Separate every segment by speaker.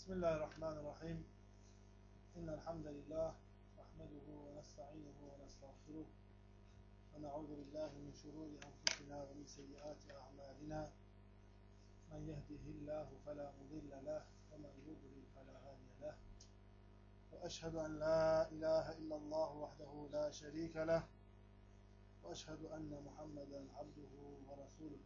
Speaker 1: Bismillahirrahmanirrahim. İnnel hamdelellahi nahmeduhu ve nestainuhu ve nestağfiruh ve na'udzu billahi min şururi enfusina ve min seyyiati a'malina. Men yehdihillahu fela mudille leh ve men yudlil fela hadiye leh. Ve eşhedü en la ilahe illallah vahdehu la şerike leh ve eşhedü enne Muhammeden abduhu ve resuluh.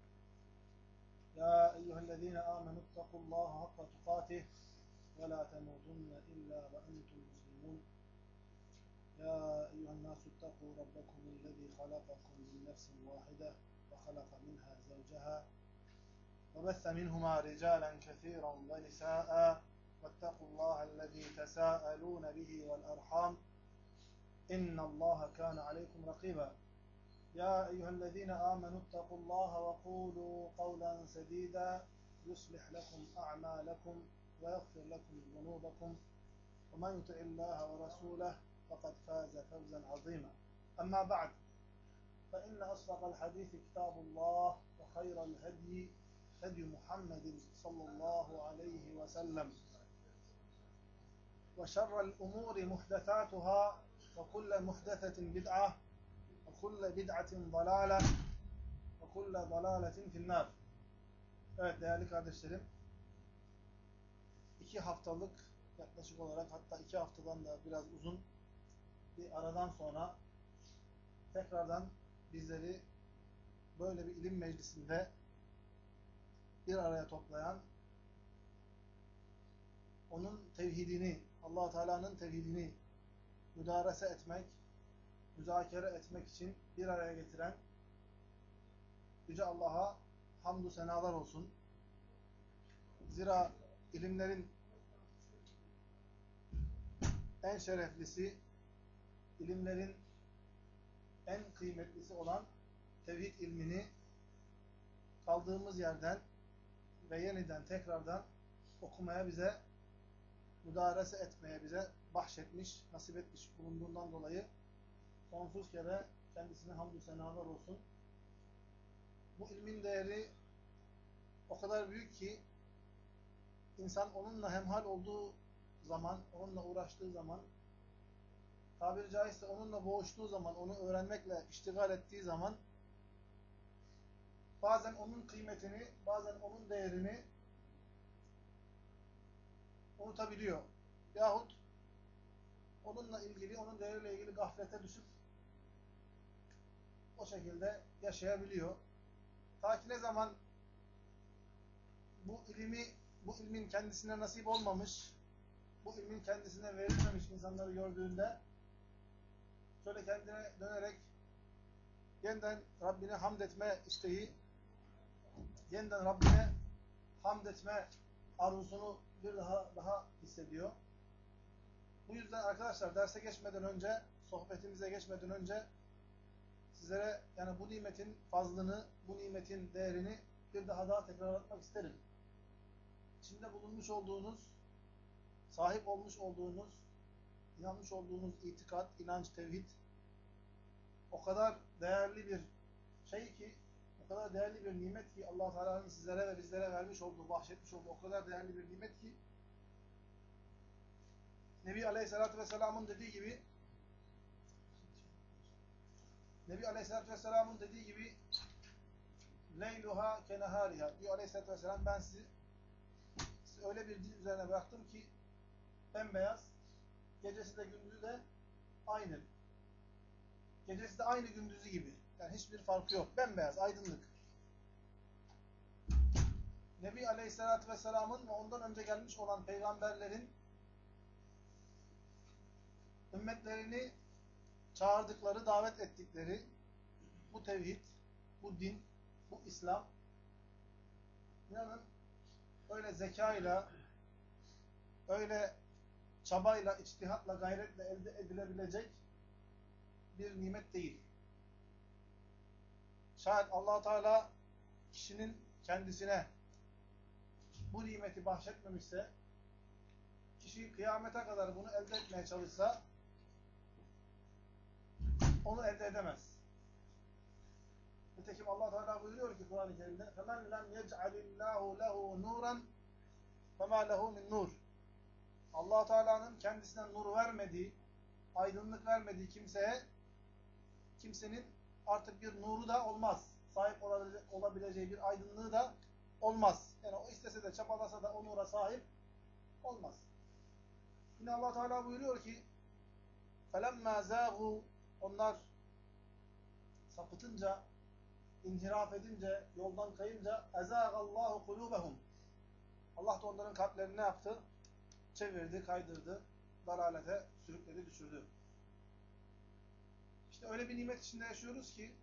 Speaker 1: Ya eyyühellezine amenu ittakullaha hakka tukatih ولا تموتن إلا وأنتم مسلمون يا أيها الناس اتقوا ربكم الذي خلقكم من نفس واحدة وخلق منها زوجها وبث منهما رجالا كثيرا ونساء واتقوا الله الذي تساءلون به والأرحام إن الله كان عليكم رقيبا يا أيها الذين آمنوا اتقوا الله وقولوا قولا سديدا يصلح لكم أعمالكم ويغفر لكم ذنوبكم ومن يطع الله ورسوله فقد فاز فوزا عظيما أما بعد فإن أصدق الحديث كتاب الله وخير الهدي هدي محمد صلى الله عليه وسلم وشر الأمور محدثاتها وكل محدثة بدعة وكل بدعة ضلالة وكل ضلالة في النار. Evet değerli kardeşlerim, 2 haftalık yaklaşık olarak, hatta 2 haftadan da biraz uzun bir aradan sonra tekrardan bizleri böyle bir ilim meclisinde bir araya toplayan, onun tevhidini, Allah Teala'nın tevhidini müdarese etmek, müzakere etmek için bir araya getiren Yüce Allah'a hamdü senalar olsun. Zira ilimlerin en şereflisi, ilimlerin en kıymetlisi olan tevhid ilmini kaldığımız yerden ve yeniden tekrardan okumaya bize, müdarese etmeye bize bahşetmiş, nasip etmiş bulunduğundan dolayı sonsuz kere kendisine hamdü senalar olsun. Bu ilmin değeri o kadar büyük ki İnsan onunla hemhal olduğu zaman, onunla uğraştığı zaman, tabiri caizse onunla boğuştuğu zaman, onu öğrenmekle iştigal ettiği zaman bazen onun kıymetini, bazen onun değerini unutabiliyor. Yahut onunla ilgili, onun değeriyle ilgili gaflete düşüp o şekilde yaşayabiliyor. Ta ki ne zaman bu ilmin kendisine nasip olmamış, bu ilmin kendisine verilmemiş insanları gördüğünde şöyle kendine dönerek yeniden Rabbine hamd etme isteği, yeniden Rabbine hamd etme arzusunu bir daha hissediyor. Bu yüzden arkadaşlar derse geçmeden önce, sohbetimize geçmeden önce sizlere yani bu nimetin fazlını, bu nimetin değerini bir daha tekrarlatmak isterim. İçinde bulunmuş olduğunuz, sahip olmuş olduğunuz, inanmış olduğunuz itikat, inanç, tevhid o kadar değerli bir şey ki, o kadar değerli bir nimet ki Allah Teala'nın sizlere ve bizlere vermiş olduğu, bahşetmiş olduğu o kadar değerli bir nimet ki Nebi Aleyhisselatü Vesselam'ın dediği gibi leyluha kenehariha diyor Aleyhisselatü Vesselam, ben sizi öyle bir din üzerine bıraktım ki bembeyaz, gecesi de gündüzü de aynı. Gecesi de aynı gündüzü gibi. Yani hiçbir farkı yok. Bembeyaz, aydınlık. Nebi Aleyhisselatü Vesselam'ın ve ondan önce gelmiş olan peygamberlerin ümmetlerini çağırdıkları, davet ettikleri bu tevhid, bu din, bu İslam, inanın öyle zekayla, öyle çabayla, içtihatla, gayretle elde edilebilecek bir nimet değil. Şayet Allah Teala kişinin kendisine bu nimeti bahşetmemişse, kişi kıyamete kadar bunu elde etmeye çalışsa onu elde edemez. Nitekim Allah Teala buyuruyor ki Kur'an-ı Kerim'de: "Femen lem yec'alillahu lehu nuran فَمَا لَهُ مِنْ nur. Allah Teala'nın kendisine nur vermediği, aydınlık vermediği kimsenin artık bir nuru da olmaz. Sahip olabileceği bir aydınlığı da olmaz. Yani o istese de çabalasa da o nura sahip olmaz. Yine Allah Teala buyuruyor ki فَلَمَّا زَاغُوا Onlar sapıtınca, inhiraf edince, yoldan kayınca اَزَاغَ اللّٰهُ قُلُوبَهُمْ Allah da onların kalplerini ne yaptı? Çevirdi, kaydırdı, dalalete sürükledi, düşürdü. İşte öyle bir nimet içinde yaşıyoruz ki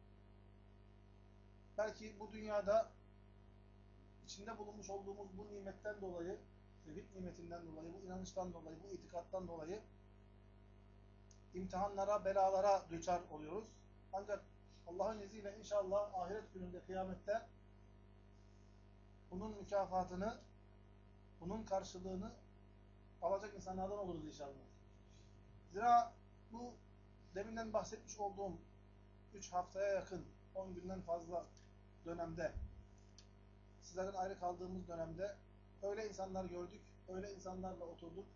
Speaker 1: belki bu dünyada içinde bulunmuş olduğumuz bu nimetten dolayı, tevhid nimetinden dolayı, bu inanıştan dolayı, bu itikattan dolayı imtihanlara, belalara düçar oluyoruz. Ancak Allah'ın izniyle inşallah ahiret gününde, kıyamette bunun mükafatını, bunun karşılığını alacak insanlardan oluruz inşallah. Zira bu deminden bahsetmiş olduğum 3 haftaya yakın, 10 günden fazla dönemde, sizlerden ayrı kaldığımız dönemde öyle insanlar gördük, öyle insanlarla oturduk,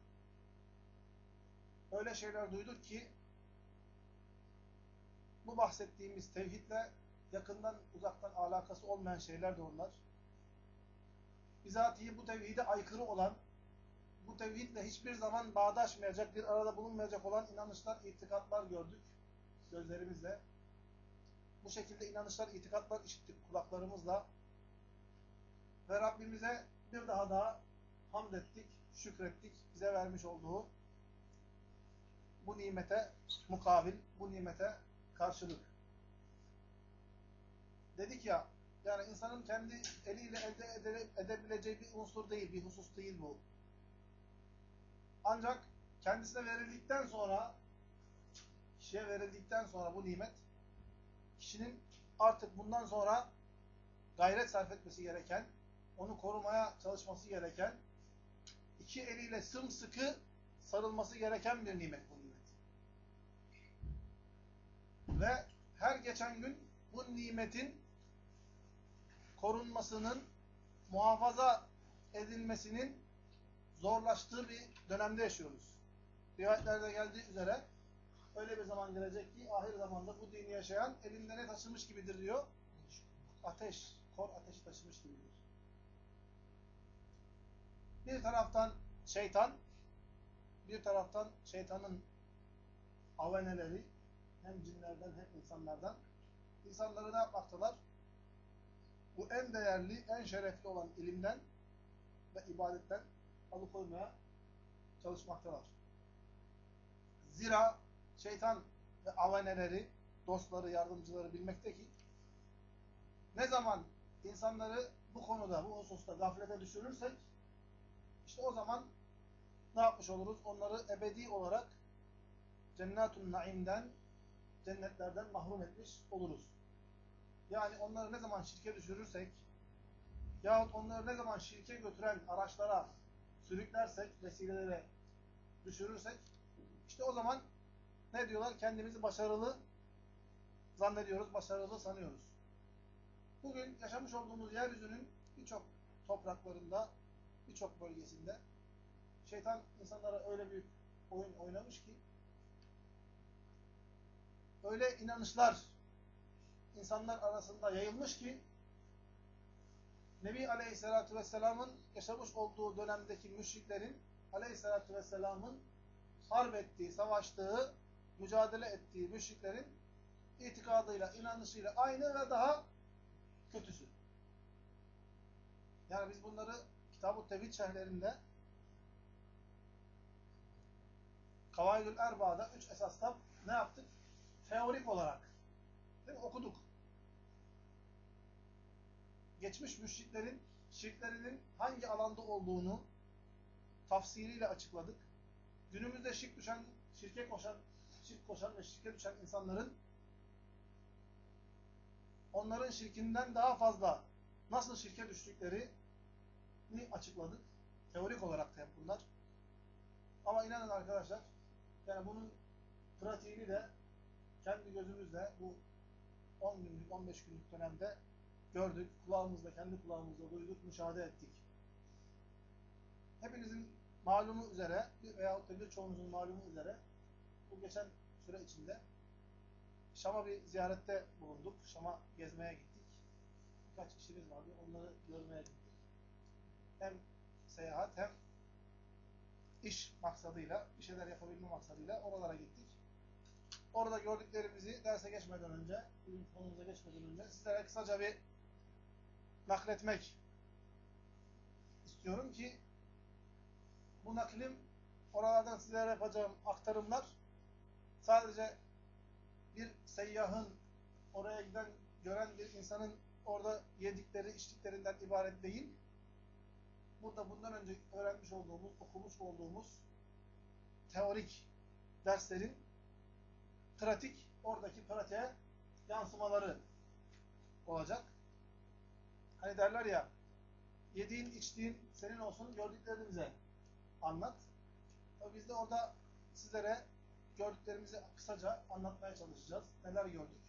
Speaker 1: öyle şeyler duyduk ki bu bahsettiğimiz tevhidle yakından uzaktan alakası olmayan şeyler de onlar. Bizatihi bu tevhide aykırı olan, bu tevhidle hiçbir zaman bağdaşmayacak, bir arada bulunmayacak olan inanışlar, itikatlar gördük gözlerimizle. Bu şekilde inanışlar, itikatlar işittik kulaklarımızla. Ve Rabbimize bir daha hamd ettik, şükrettik, bize vermiş olduğu bu nimete mukabil, bu nimete karşılık. Dedik ya, yani insanın kendi eliyle elde edebileceği bir unsur değil, bir husus değil bu. Ancak kendisine verildikten sonra, kişiye verildikten sonra bu nimet, kişinin artık bundan sonra gayret sarf etmesi gereken, onu korumaya çalışması gereken, iki eliyle sımsıkı sarılması gereken bir nimet bu nimet. Ve her geçen gün bu nimetin korunmasının, muhafaza edilmesinin zorlaştığı bir dönemde yaşıyoruz. Rivayetlerde geldiği üzere öyle bir zaman gelecek ki ahir zamanda bu dini yaşayan elinde ne taşımış gibidir diyor? Ateş, kor ateşi taşımış gibidir. Bir taraftan şeytan, bir taraftan şeytanın aveneleri hem cinlerden hem insanlardan insanları ne yapmaktalar? Bu en değerli, en şerefli olan ilimden ve ibadetten alıkoymaya çalışmaktalar. Zira şeytan ve aveneleri, dostları, yardımcıları bilmekte ki ne zaman insanları bu konuda, bu hususta gaflete düşürürsek işte o zaman ne yapmış oluruz? Onları ebedi olarak Cennetun Naim'den, cennetlerden mahrum etmiş oluruz. Yani onları ne zaman şirke düşürürsek yahut onları ne zaman şirke götüren araçlara sürüklersek, vesilelere düşürürsek işte o zaman ne diyorlar? Kendimizi başarılı zannediyoruz, başarılı sanıyoruz. Bugün yaşamış olduğumuz yeryüzünün birçok topraklarında, birçok bölgesinde şeytan insanlara öyle bir oyun oynamış ki öyle inanışlar insanlar arasında yayılmış ki Nebi Aleyhisselatü Vesselam'ın yaşamış olduğu dönemdeki müşriklerin Aleyhisselatü Vesselam'ın harp ettiği, savaştığı, mücadele ettiği müşriklerin itikadıyla, inanışıyla aynı ve daha kötüsü. Yani biz bunları Kitab-ı Tevhid şerhlerinde Kavaidül Erba'da 3 esasdan ne yaptık? Teorik olarak değil mi? Okuduk. Geçmiş müşriklerin şirklerinin hangi alanda olduğunu tafsiriyle açıkladık. Günümüzde şirk koşan ve şirke düşen insanların onların şirkinden daha fazla nasıl şirke düştüklerini açıkladık. Teorik olarak da hep bunlar. Ama inanın arkadaşlar, yani bunun pratiğini de kendi gözümüzle bu 10 günlük, 15 günlük dönemde gördük. Kulağımızla, kendi kulağımızla duyduk, müşahede ettik. hepinizin malumu üzere veyahut da birçoğunuzun malumu üzere bu geçen süre içinde Şam'a bir ziyarette bulunduk. Şam'a gezmeye gittik. Birkaç işimiz vardı. Onları görmeye gittik. Hem seyahat hem iş maksadıyla, bir şeyler yapabilme maksadıyla oralara gittik. Orada gördüklerimizi derse geçmeden önce, bugün konumuza geçmeden önce sizlere kısaca bir nakletmek istiyorum ki bu naklim, oralardan sizlere yapacağım aktarımlar sadece bir seyyahın, oraya giden, gören bir insanın orada yedikleri, içtiklerinden ibaret değil. Burada bundan önce öğrenmiş olduğumuz, okumuş olduğumuz teorik derslerin oradaki pratiğe yansımaları olacak. Hani derler ya, yediğin, içtiğin senin olsun, gördüklerini bize anlat. Tabii biz de orada sizlere gördüklerimizi kısaca anlatmaya çalışacağız. Neler gördük,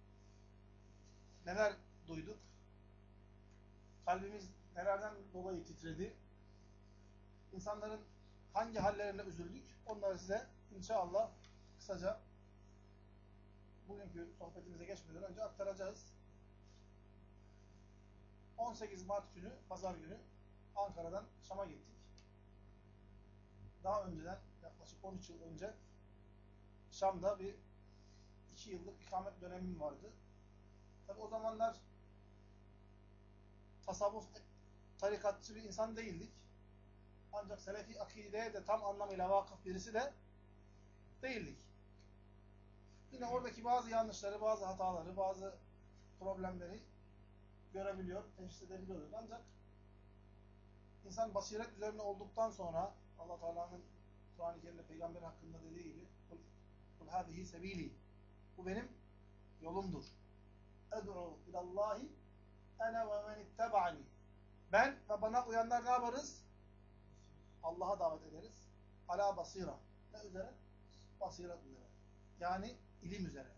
Speaker 1: neler duyduk, kalbimiz nelerden dolayı titredi, insanların hangi hallerine üzüldük, onları size inşallah kısaca bugünkü sohbetimize geçmeden önce aktaracağız. 18 Mart günü, Pazar günü Ankara'dan Şam'a gittik. Daha önceden, yaklaşık 13 yıl önce Şam'da bir 2 yıllık ikamet dönemim vardı. Tabi o zamanlar tasavvuf, tarikatçı bir insan değildik. Ancak Selefi akideye de tam anlamıyla vakıf birisi de değildik. Yine oradaki bazı yanlışları, bazı hataları, bazı problemleri görebiliyor, teşhis edebiliyoruz. Ancak insan basiret üzerine olduktan sonra Allah Teala'nın Kur'an-ı Kerim'de peygamber hakkında dediği gibi "Kul hâzihi sebîlî" bu benim yolumdur. "Ed'u ilallâhi ene ve men ittebaani" ben ve bana uyanlar ne yaparız? Allah'a davet ederiz. Ala basira. Ne üzere? Basiret üzere. Yani ilim üzere.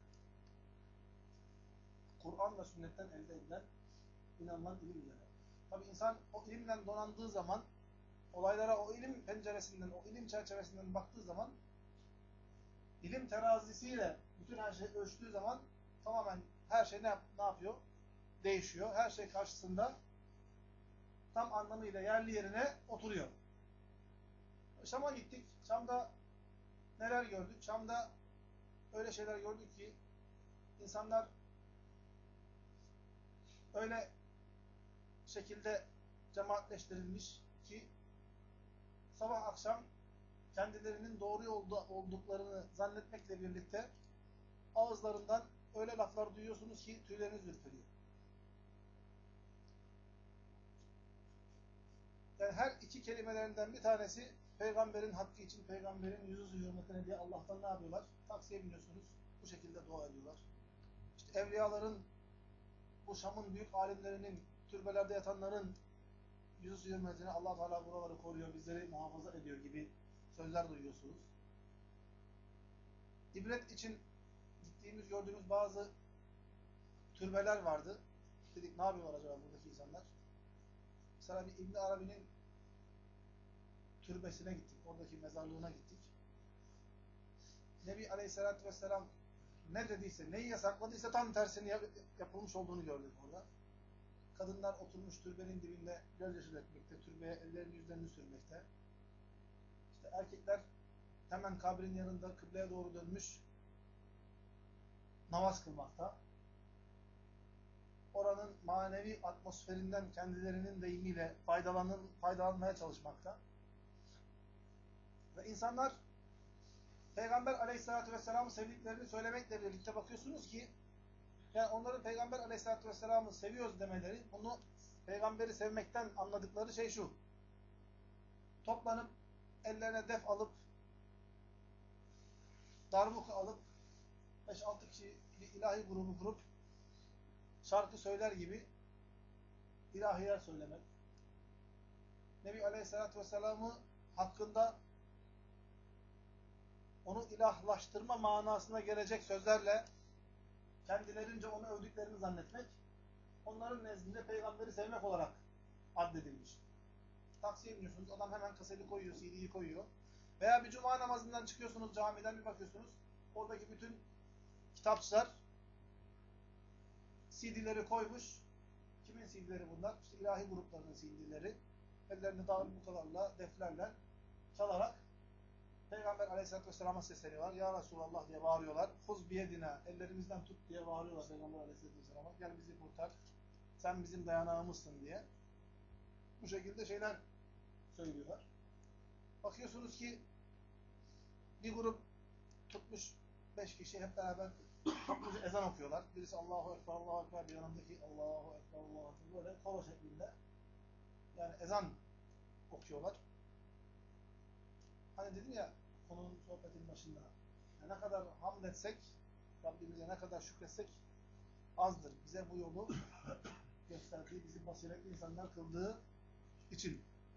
Speaker 1: Kur'an ve sünnetten elde edilen, inanılan ilim üzere. Tabi insan o ilimden donandığı zaman, olaylara o ilim penceresinden, o ilim çerçevesinden baktığı zaman, ilim terazisiyle bütün her şeyi ölçtüğü zaman tamamen her şey ne yapıyor? Değişiyor. Her şey karşısında tam anlamıyla yerli yerine oturuyor. Şam'a gittik. Şam'da neler gördük? Şam'da öyle şeyler gördük ki insanlar öyle şekilde cemaatleştirilmiş ki sabah akşam kendilerinin doğru yolda olduklarını zannetmekle birlikte ağızlarından öyle laflar duyuyorsunuz ki tüyleriniz ürperiyor. Yani her iki kelimelerinden bir tanesi peygamberin hakkı için, peygamberin yüzü hürmetine diye Allah'tan ne yapıyorlar? Taksiye biniyorsunuz, bu şekilde dua ediyorlar. İşte evliyaların, bu Şam'ın büyük alimlerinin, türbelerde yatanların yüzü hürmetine Allah Teala buraları koruyor, bizleri muhafaza ediyor gibi sözler duyuyorsunuz. İbret için gittiğimiz, gördüğümüz bazı türbeler vardı. Dedik ne yapıyorlar acaba buradaki insanlar? Mesela bir İbn Arabi'nin türbesine gittik. Oradaki mezarlığına gittik. Nebi Aleyhisselatü Vesselam ne dediyse, neyi yasakladıysa tam tersini yapılmış olduğunu gördük orada. Kadınlar oturmuş türbenin dibinde gözyaşı dökmekte, türbeye ellerini yüzlerini sürmekte. İşte erkekler hemen kabrin yanında kıbleye doğru dönmüş namaz kılmakta. Oranın manevi atmosferinden kendilerinin deyimiyle faydalanmaya çalışmakta. Ve insanlar Peygamber Aleyhisselatü Vesselam'ı sevdiklerini söylemekle birlikte bakıyorsunuz ki yani onların Peygamber Aleyhisselatü Vesselam'ı seviyoruz demeleri, bunu Peygamberi sevmekten anladıkları şey şu: toplanıp ellerine def alıp darbuka alıp 5-6 kişi bir ilahi grubu kurup şarkı söyler gibi ilahiler söylemek. Nebi Aleyhisselatü Vesselam'ı hakkında onu ilahlaştırma manasına gelecek sözlerle kendilerince onu övdüklerini zannetmek, onların nezdinde peygamberi sevmek olarak addedilmiş. taksiye biniyorsunuz. Adam hemen kaseti koyuyor, CD'yi koyuyor. Veya bir cuma namazından çıkıyorsunuz camiden bir bakıyorsunuz. Oradaki bütün kitapçılar CD'leri koymuş. Kimin CD'leri bunlar? İşte ilahi gruplarının CD'leri. Ellerinde darbukalarla, deflerle çalarak Peygamber Aleyhisselatü Vesselam'a sesleniyorlar. Ya Resulallah diye bağırıyorlar. Huz biyedina, ellerimizden tut diye bağırıyorlar Peygamber Aleyhisselatü Vesselam'a. Gel bizi kurtar. Sen bizim dayanağımızsın diye. Bu şekilde şeyler söylüyorlar. Bakıyorsunuz ki bir grup tutmuş 5 kişi hep beraber topluca ezan okuyorlar. Birisi Allahu Ekber, Allahu Ekber, bir yanındaki Allahu Ekber, Allahu Ekber böyle koro şeklinde. Yani ezan okuyorlar. Hani dedim ya konunun sohbetin başında. Yani ne kadar hamd etsek, Rabbimize ne kadar şükretsek azdır. Bize bu yolu gösterdiği, bizi basiretli insanlar kıldığı için.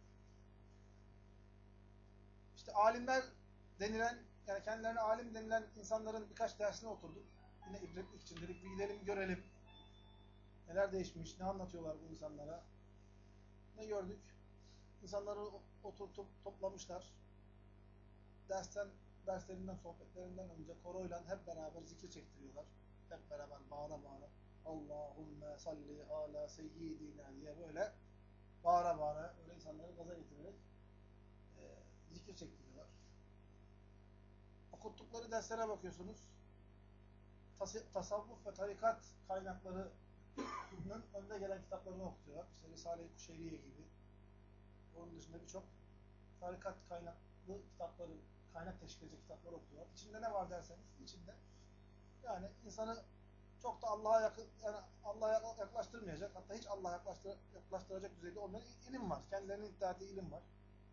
Speaker 1: İşte alimler denilen, yani kendilerine alim denilen insanların birkaç dersine oturduk. Yine ibretlik için dedik, bir gidelim görelim. Neler değişmiş, ne anlatıyorlar bu insanlara. Ne gördük? İnsanları oturtup toplamışlar. Derslerinden, sohbetlerinden önce koroyla hep beraber zikir çektiriyorlar. Hep beraber bağıra bağıra. Allahümme salli ala seyyidina diye böyle bağıra bağıra öyle insanları gaza getirerek zikir çektiriyorlar. Okuttukları derslere bakıyorsunuz. Tasavvuf ve tarikat kaynaklarının önde gelen kitaplarını okutuyorlar. İşte Risale-i Kuşeyriye gibi. Onun dışında birçok tarikat kaynaklı kitapları, kaynak teşkil edecek kitaplar okuyorlar. İçinde ne var derseniz, içinde yani insanı çok da Allah'a yaklaştırmayacak, hatta hiç Allah'a yaklaştıracak düzeyde olmayan ilim var. Kendilerinin iddia ettiği ilim var.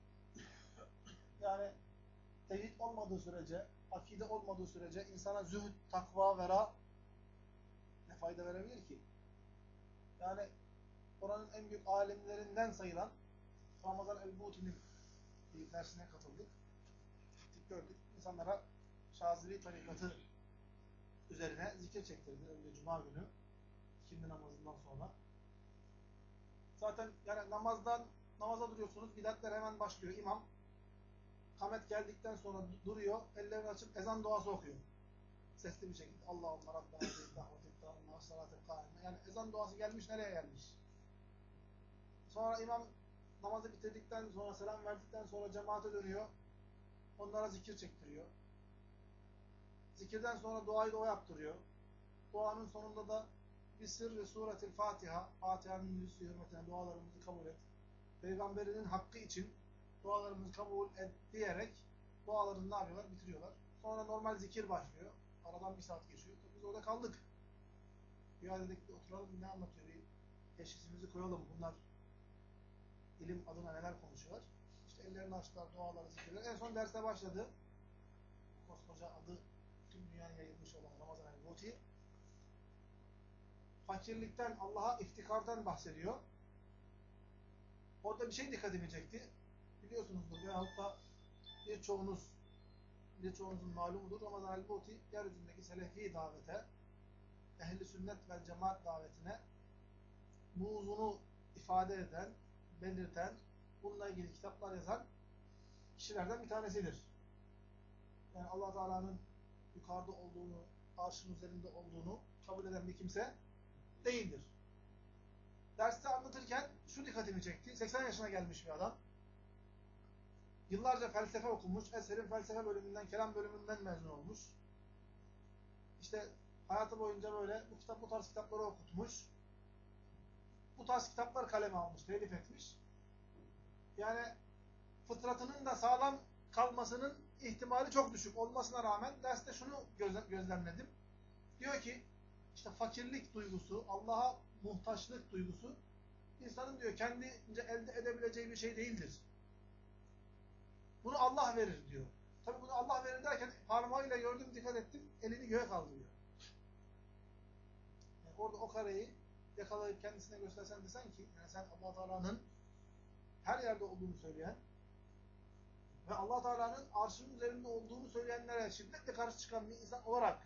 Speaker 1: Yani tevhid olmadığı sürece, akide olmadığı sürece insana zühd, takva, vera ne fayda verebilir ki? Yani oranın en büyük alimlerinden sayılan Ramazan el-Buti'nin bir dersine katıldık. Gittik gördük. İnsanlara Şazili tarikatı üzerine zikir çektirdi. Önce Cuma günü, ikindi namazından sonra. Zaten yani namaza duruyorsunuz, bidatler hemen başlıyor. İmam kamet geldikten sonra duruyor, ellerini açıp ezan duası okuyor. Sesli bir şekilde. Allahümme Rabbena dahvetin salatil kaime. Yani ezan duası gelmiş, nereye gelmiş? Sonra imam namazı bitirdikten sonra, selam verdikten sonra cemaate dönüyor. Onlara zikir çektiriyor. Zikirden sonra duayı da o yaptırıyor. Duanın sonunda da bir sırrı suretil Fatiha, Fatiha'nın yüzü hürmetine dualarımızı kabul et. Peygamberinin hakkı için dualarımızı kabul et diyerek dualarını ne yapıyorlar? Bitiriyorlar. Sonra normal zikir başlıyor. Aradan bir saat geçiyor. Biz orada kaldık. Ya dedik bir oturalım, ne anlatıyor? Bir teşhisimizi koyalım. Bunlar ilim adına neler konuşuyorlar? İşte ellerini açtılar, duaları, zikirler. En son derste başladı. Koskoca adı tüm dünyaya yayılmış olan Ramazan el-Buti. Fakirlikten, Allah'a iftikardan bahsediyor. Orada bir şey dikkatimi çekti. Biliyorsunuzdur veyahut da birçoğunuzun malumudur. Ramazan el-Buti yeryüzündeki selefi davete, ehli sünnet ve cemaat davetine buğzunu ifade eden, belirten, bununla ilgili kitaplar yazan kişilerden bir tanesidir. Yani Allah Teala'nın yukarıda olduğunu, arşın üzerinde olduğunu kabul eden bir kimse değildir. Derste anlatırken şu dikkatimi çekti. 80 yaşına gelmiş bir adam. Yıllarca felsefe okumuş. Eser'in felsefe bölümünden, kelam bölümünden mezun olmuş. İşte hayatı boyunca böyle bu tarz kitapları okutmuş. Bu tarz kitaplar kaleme almış, telif etmiş. Yani fıtratının da sağlam kalmasının ihtimali çok düşük olmasına rağmen derste şunu gözlemledim. Diyor ki işte fakirlik duygusu, Allah'a muhtaçlık duygusu insanın diyor kendince elde edebileceği bir şey değildir. Bunu Allah verir diyor. Tabi bunu Allah verir derken parmağıyla gördüm, dikkat ettim, elini göğe kaldırıyor. Yani orada o kareyi yakalayıp kendisine göstersen desen ki yani sen Allah Teala'nın her yerde olduğunu söyleyen ve Allah Teala'nın arşının üzerinde olduğunu söyleyenlere şiddetle karşı çıkan bir insan olarak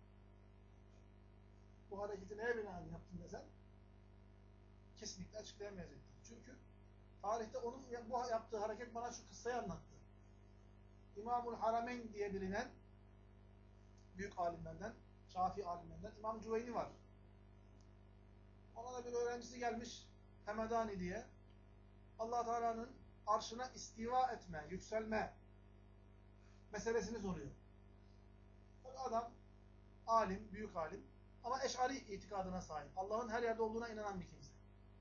Speaker 1: bu hareketi neye binaen yaptın desen kesinlikle açıklayamayacaktır. Çünkü Tarihte onun bu yaptığı hareket bana şu kıssayı anlattı. İmamul Harameyn diye bilinen büyük alimlerden, Şafii alimlerden İmam Cüveyni var. Ona da bir öğrencisi gelmiş, Hemedani diye. Allah Teala'nın arşına istiva etme, yükselme meselesini soruyor. Tabii adam alim, büyük alim ama Eş'ari itikadına sahip. Allah'ın her yerde olduğuna inanan bir kimse.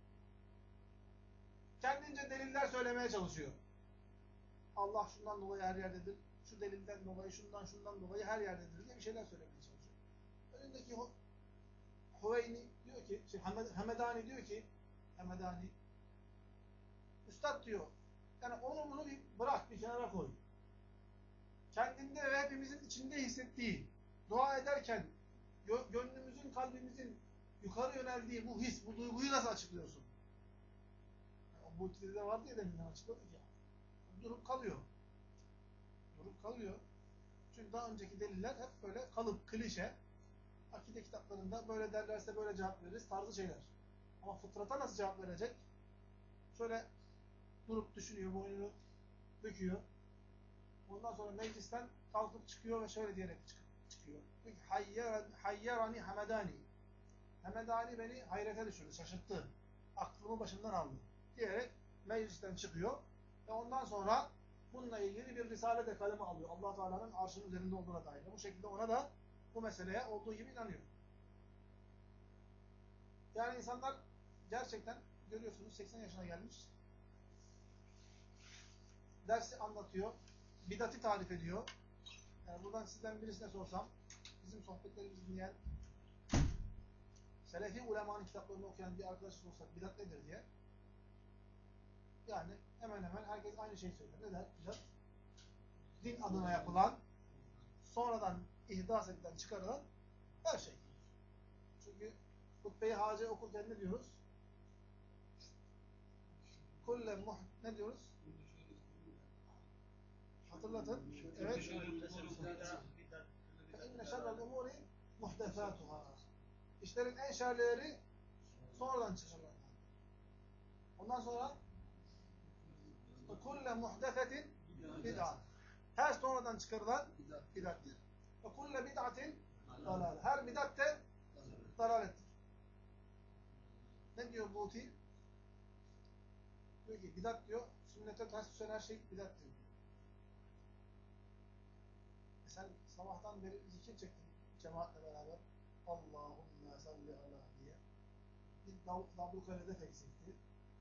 Speaker 1: Kendince deliller söylemeye çalışıyor. Allah şundan dolayı her yerdedir, şu delilden dolayı, şundan dolayı her yerdedir diye bir şeyler söylemeye çalışıyor. Önündeki Hüveyni diyor ki, Hemedani diyor ki, Hemedani, Üstad diyor, yani onu bunu bir bırak, bir kenara koy. Kendinde ve hepimizin içinde hissettiği, dua ederken gönlümüzün, kalbimizin yukarı yöneldiği bu his, bu duyguyu nasıl açıklıyorsun? Yani bu de vardı ya deminden açıkladık ya. Durup kalıyor. Durup kalıyor. Çünkü daha önceki deliller hep böyle kalıp, klişe, akide kitaplarında böyle derlerse böyle cevap veririz tarzı şeyler. Ama fıtrata nasıl cevap verecek? Şöyle durup düşünüyor, boynunu büküyor. Ondan sonra meclisten kalkıp çıkıyor ve şöyle diyerek çıkıyor. Diyor ki hayyerani Hamedani. Hamedani beni hayrete düşürdü, şaşırttı. Aklımı başımdan aldı. Diyerek meclisten çıkıyor. Ve ondan sonra bununla ilgili bir risale de kaleme alıyor. Allah Teala'nın arşının üzerinde olduğuna dair. Bu şekilde ona da bu meseleye olduğu gibi inanıyor. Yani insanlar gerçekten görüyorsunuz 80 yaşına gelmiş. Dersi anlatıyor. Bid'ati tarif ediyor. Yani buradan sizden birisine sorsam, bizim sohbetlerimizi dinleyen, Selefi ulemanın kitaplarını okuyan bir arkadaşa sorsak bidat nedir diye. Yani hemen hemen herkes aynı şeyi söyler. Ne der? Bidat, din adına yapılan, sonradan ihdas edilen, çıkarılan her şey. Çünkü hutbe-i hace okurken ne diyoruz? Ne diyoruz? Hatırlatın. Evet. فَاِنَّ شَرَّ الْاُمُورِ مُحْدَثَاتُهَا İşlerin en şerlileri sonradan çıkarılan. Ondan sonra kulle muhdesetin bid'at. Her sonradan çıkarılan bid'attir. Ve kulle bid'atin dalal. Her bid'at de dalalettir. Ne diyor Buti? Diyor ki bid'at diyor, sünnete ters düşen her şey bid'attir diyor. Sen sabahtan beri zikir çektin cemaatle beraber. Allahümme salli ala diye. Bir dablukalede eksikti.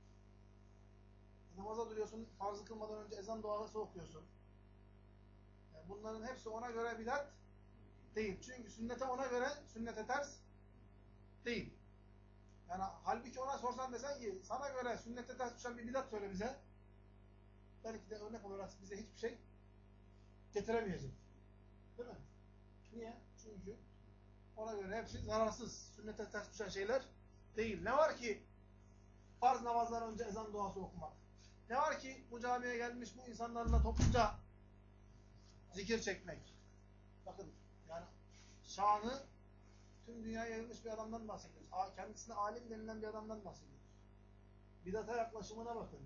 Speaker 1: Namaza duruyorsun, farzı kılmadan önce ezan duası okuyorsun. Yani bunların hepsi ona göre bidat değil. Çünkü sünnete ona göre, sünnete ters değil. Yani halbuki ona sorsan desen ki, sana göre sünnete ters düşen bir bidat söyle bize. Belki de örnek olarak bize hiçbir şey getiremeyecek. Değil mi? Niye? Çünkü ona göre hepsi zararsız. Sünnete ters düşen şeyler değil. Ne var ki farz namazdan önce ezan duası okumak? Ne var ki bu camiye gelmiş bu insanlarla topluca zikir çekmek? Bakın yani şanı tüm dünyaya yayılmış bir adamdan bahsediyoruz. Kendisine alim denilen bir adamdan bahsediyoruz. Bidata yaklaşımına bakın.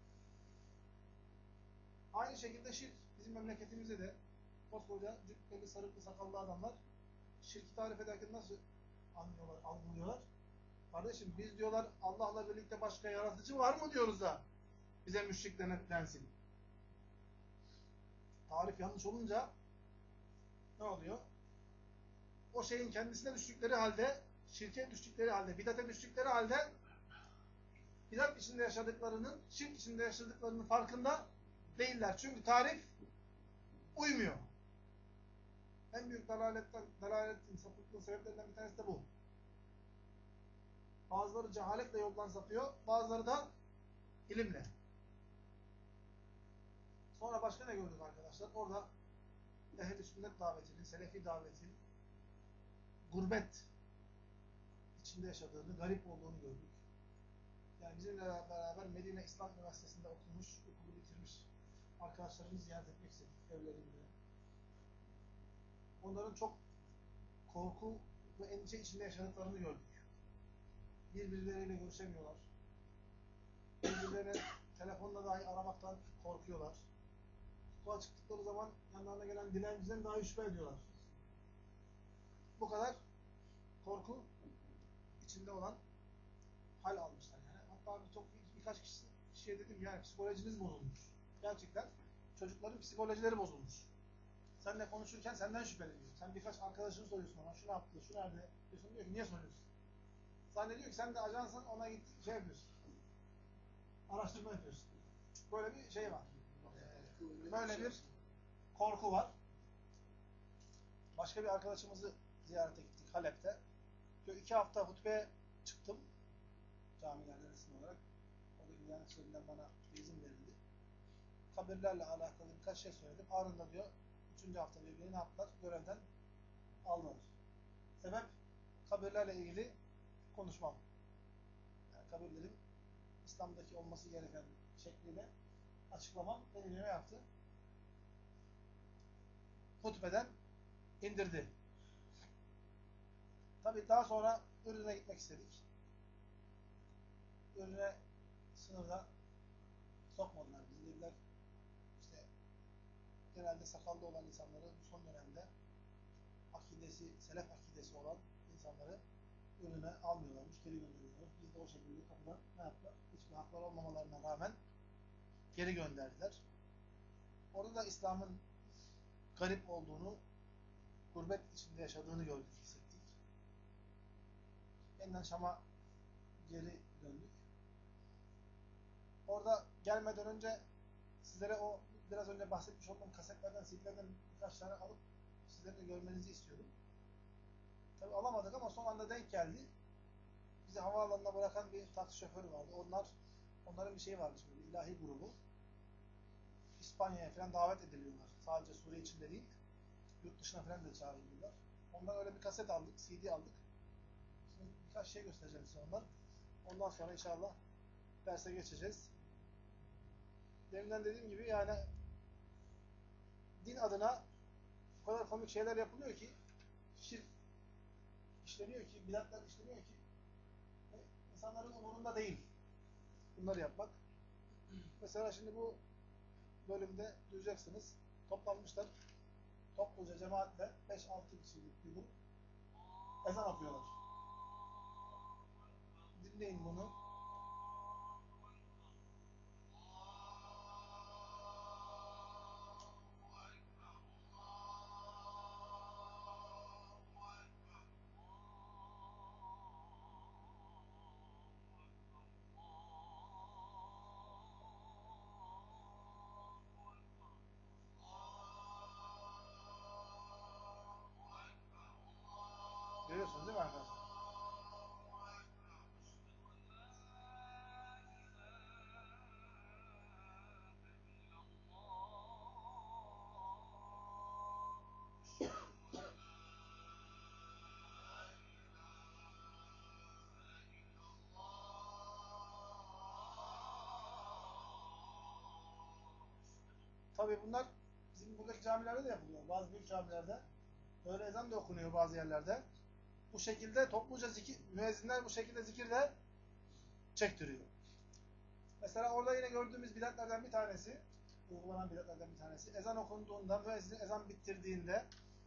Speaker 1: Aynı şekilde şirk bizim memleketimizde de koskoca cübbeli, sarıklı, sakallı adamlar şirki tarif ederken nasıl anlıyorlar, algılıyorlar? Kardeşim biz diyorlar Allah'la birlikte başka yaratıcı var mı diyoruz da bize müşrik densin. Tarif yanlış olunca ne oluyor? O şeyin kendisine düştükleri halde, şirke düştükleri halde, bidate düştükleri halde bidat içinde yaşadıklarının, şirk içinde yaşadıklarının farkında değiller. Çünkü tarif uymuyor. En büyük dalaletin, sapıklığın sebeplerinden bir tanesi de bu. Bazıları cehaletle yoldan sapıyor, bazıları da ilimle. Sonra başka ne gördük arkadaşlar? Orada ehl-i sünnet davetinin, selefi davetin gurbet içinde yaşadığını, garip olduğunu gördük. Yani bizimle beraber Medine İslam Üniversitesi'nde okumuş, okulu bitirmiş arkadaşlarımızı ziyaret etmek istedik evlerinde. Onların çok korku ve endişe içinde yaşadıklarını gördük. Birbirleriyle görüşemiyorlar. Birbirlerine telefonla dahi aramaktan korkuyorlar. Sokağa çıktıkları zaman yanlarına gelen dilenciden dahi şüphe ediyorlar. Bu kadar korku içinde olan hal almışlar yani. Hatta birkaç kişiye dedim yani psikolojiniz bozulmuş. Gerçekten çocukların psikolojileri bozulmuş. Seninle konuşurken senden şüpheleniyor. Sen birkaç arkadaşını soruyorsun ona, şu ne yaptı, şu nerede? Diyorsun, diyor ki niye soruyorsun? Zannediyor ki sen de ajansan, ona git şey yapıyorsun. Araştırma yapıyorsun. Böyle bir şey var. Böyle bir korku var. Başka bir arkadaşımızı ziyarete gittik Halep'te. Diyor 2 hafta hutbeye çıktım. Camilerde resim olarak. Oradaki Diyanet İşleri'nden bana izin verildi. Kabirlerle alakalı birkaç şey söyledim. Ardında diyor 3. hafta diyor beni ne yaptılar? Görevden aldılar. Sebep kabirlerle ilgili konuşmam. Yani kabirlerin İslam'daki olması gereken şekliyle açıklamam beni ne yaptı? Hutbeden indirdi. Tabii daha sonra Ürdün'e gitmek istedik. Ürdün'e sınırda sokmadılar bizi. Dediler işte genelde sakallı olan insanları bu son dönemde akidesi, selef akidesi olan insanları önüne almıyorlarmış, geri gönderiyorlar. Biz de o şekilde kapıdan ne yaptılar? Hiçbir haklar olmamalarına rağmen geri gönderdiler. Orada da İslam'ın garip olduğunu, gurbet içinde yaşadığını gördük, hissettik. Yeniden Şam'a geri döndük. Orada gelmeden önce sizlere o biraz önce bahsetmiş olduğum kasetlerden, CD'lerden birkaç tane alıp sizlerin de görmenizi istiyordum. Tabii alamadık ama son anda denk geldi. Bizi havaalanına bırakan bir taksi şoförü vardı. Onların bir şeyi varmış, bir ilahi grubu. İspanya'ya falan davet ediliyorlar. Sadece Suriye içinde değil, yurt dışına falan da çağrılıyorlar. Ondan öyle bir kaset aldık, CD aldık. Şimdi birkaç şey göstereceğim size ondan. Ondan sonra inşallah derse geçeceğiz. Deminden dediğim gibi yani din adına o kadar komik şeyler yapılıyor ki, şirk işleniyor ki, bidatlar işleniyor ki insanların umurunda değil bunları yapmak. Mesela şimdi bu bölümde duyacaksınız. Toplanmışlar. Topluca cemaatle 5-6 kişilik bir grup ezan okuyorlar. Dinleyin bunu. Görüyorsunuz değil mi arkadaşlar? Tabii bunlar bizim buradaki camilerde de yapılıyor. Bazı büyük camilerde. Öyle ezan da okunuyor bazı yerlerde. Bu şekilde topluca müezzinler bu şekilde zikirle çektiriyor. Mesela orada yine gördüğümüz bidatlerden bir tanesi, uygulanan bidatlerden bir tanesi, ezan okunduğunda, müezzin ezan bitirdiğinde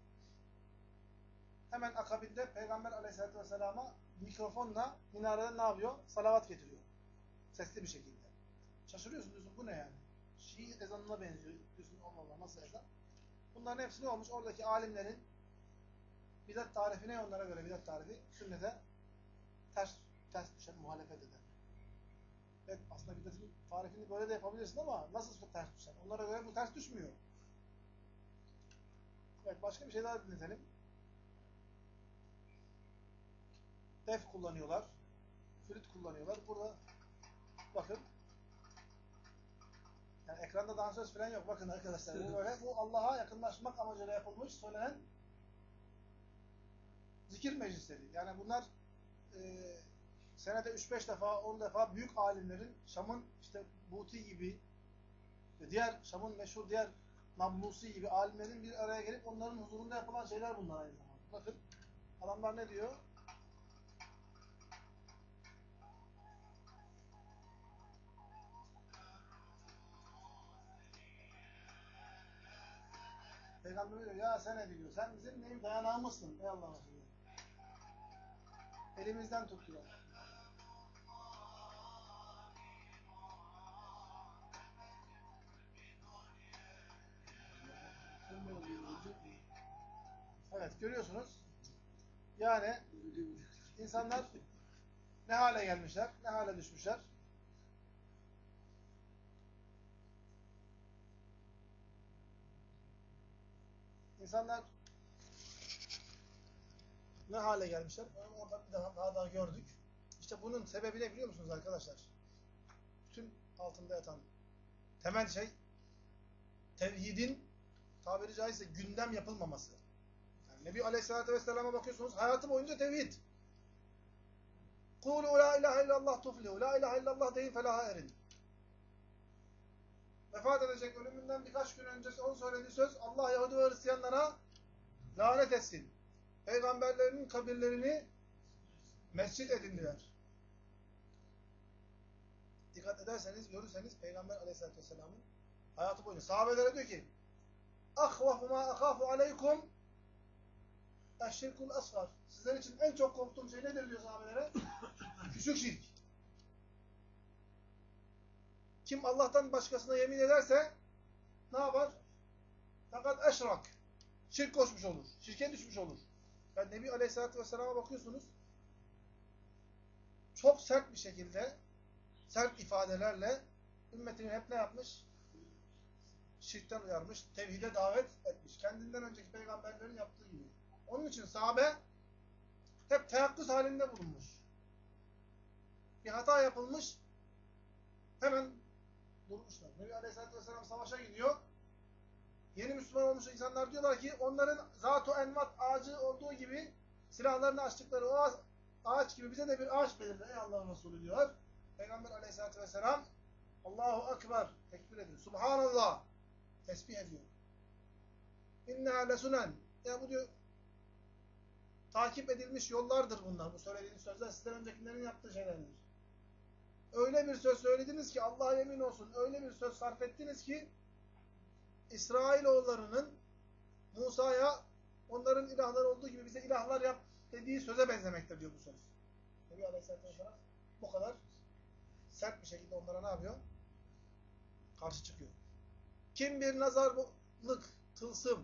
Speaker 1: hemen akabinde Peygamber Aleyhisselatü Vesselam'a mikrofonla minareden ne yapıyor? Salavat getiriyor. Sesli bir şekilde. Şaşırıyorsun, diyorsun bu ne yani? Şii ezanına benziyor. Diyorsun Allah Allah nasıl ezan? Bunların hepsi ne olmuş? Oradaki alimlerin bidat tarifi ne onlara göre bidat tarifi? Sünnete ters düşen, muhalefet eden. Evet, aslında bidatın tarifini böyle de yapabilirsin ama nasıl ters düşen? Onlara göre bu ters düşmüyor. Evet, başka bir şey daha dinletelim. Def kullanıyorlar. Flüt kullanıyorlar. Burada bakın. Yani ekranda dansöz falan yok. Bakın arkadaşlar. Bu böyle. Bu Allah'a yakınlaşmak amacıyla yapılmış, söylenen zikir meclisleri. Yani bunlar senede 3-5 defa, 10 defa büyük alimlerin Şam'ın işte Buti gibi ve diğer Şam'ın meşhur diğer Nablusi gibi alimlerin bir araya gelip onların huzurunda yapılan şeyler bunlar aynı zamanda. Bakın adamlar ne diyor? Peygamber diyor ya sen ne diyor? Sen bizim neyim dayanağımızsın ey Allah Resulü. Elimizden tutuyor. Evet görüyorsunuz. Yani insanlar ne hale gelmişler, ne hale düşmüşler. İnsanlar ne hale gelmişler? Onu orada bir daha gördük. İşte bunun sebebi ne biliyor musunuz arkadaşlar? Bütün altında yatan temel şey tevhidin tabiri caizse gündem yapılmaması. Yani Nebi Aleyhisselatü Vesselam'a bakıyorsunuz hayatı boyunca tevhid. Kulu la ilahe illallah tuflihu. La ilahe illallah deyin felaha erin. Vefat edecek ölümünden birkaç gün öncesi onun söylediği söz Allah Yahudi ve Hristiyanlara lanet etsin. Peygamberlerinin kabirlerini mescit edindiler. Dikkat ederseniz, görürseniz Peygamber Aleyhisselatü Vesselam'ın hayatı boyunca sahabelere diyor ki ahvafu ma akhafu aleykum eşşirkul asgar. Sizler için en çok korktuğum şey nedir diyor sahabelere? Küçük şirk. Kim Allah'tan başkasına yemin ederse ne yapar? Fakat eşrak. Şirk koşmuş olur. Şirke düşmüş olur. Yani Nebi Aleyhisselatü Vesselam'a bakıyorsunuz çok sert bir şekilde sert ifadelerle ümmetini hep ne yapmış? Şirkten uyarmış, tevhide davet etmiş. Kendinden önceki peygamberlerin yaptığı gibi. Onun için sahabe hep teyakkuz halinde bulunmuş. Bir hata yapılmış, hemen durmuşlar. Nebi Aleyhisselatü Vesselam savaşa gidiyor. Yeni Müslüman olmuş insanlar diyorlar ki onların Zat-ı Envat ağacı olduğu gibi silahlarını açtıkları o ağaç gibi bize de bir ağaç belirle ey Allah'ın Resulü diyor. Peygamber Aleyhisselatü Vesselam Allahu Ekber tekbir ediyor. Subhanallah tesbih ediyor. İnneha lesunen. Ya bu diyor takip edilmiş yollardır bunlar. Bu söylediğiniz sözler sizden öncekilerin yaptığı şeylerdir. Öyle bir söz söylediniz ki Allah'a yemin olsun öyle bir söz sarf ettiniz ki İsrailoğullarının Musa'ya onların ilahları olduğu gibi bize ilahlar yap dediği söze benzemektedir diyor bu söz. Nebi Aleyhisselatü Vesselam bu kadar sert bir şekilde onlara ne yapıyor? Karşı çıkıyor. Kim bir nazarlık, tılsım,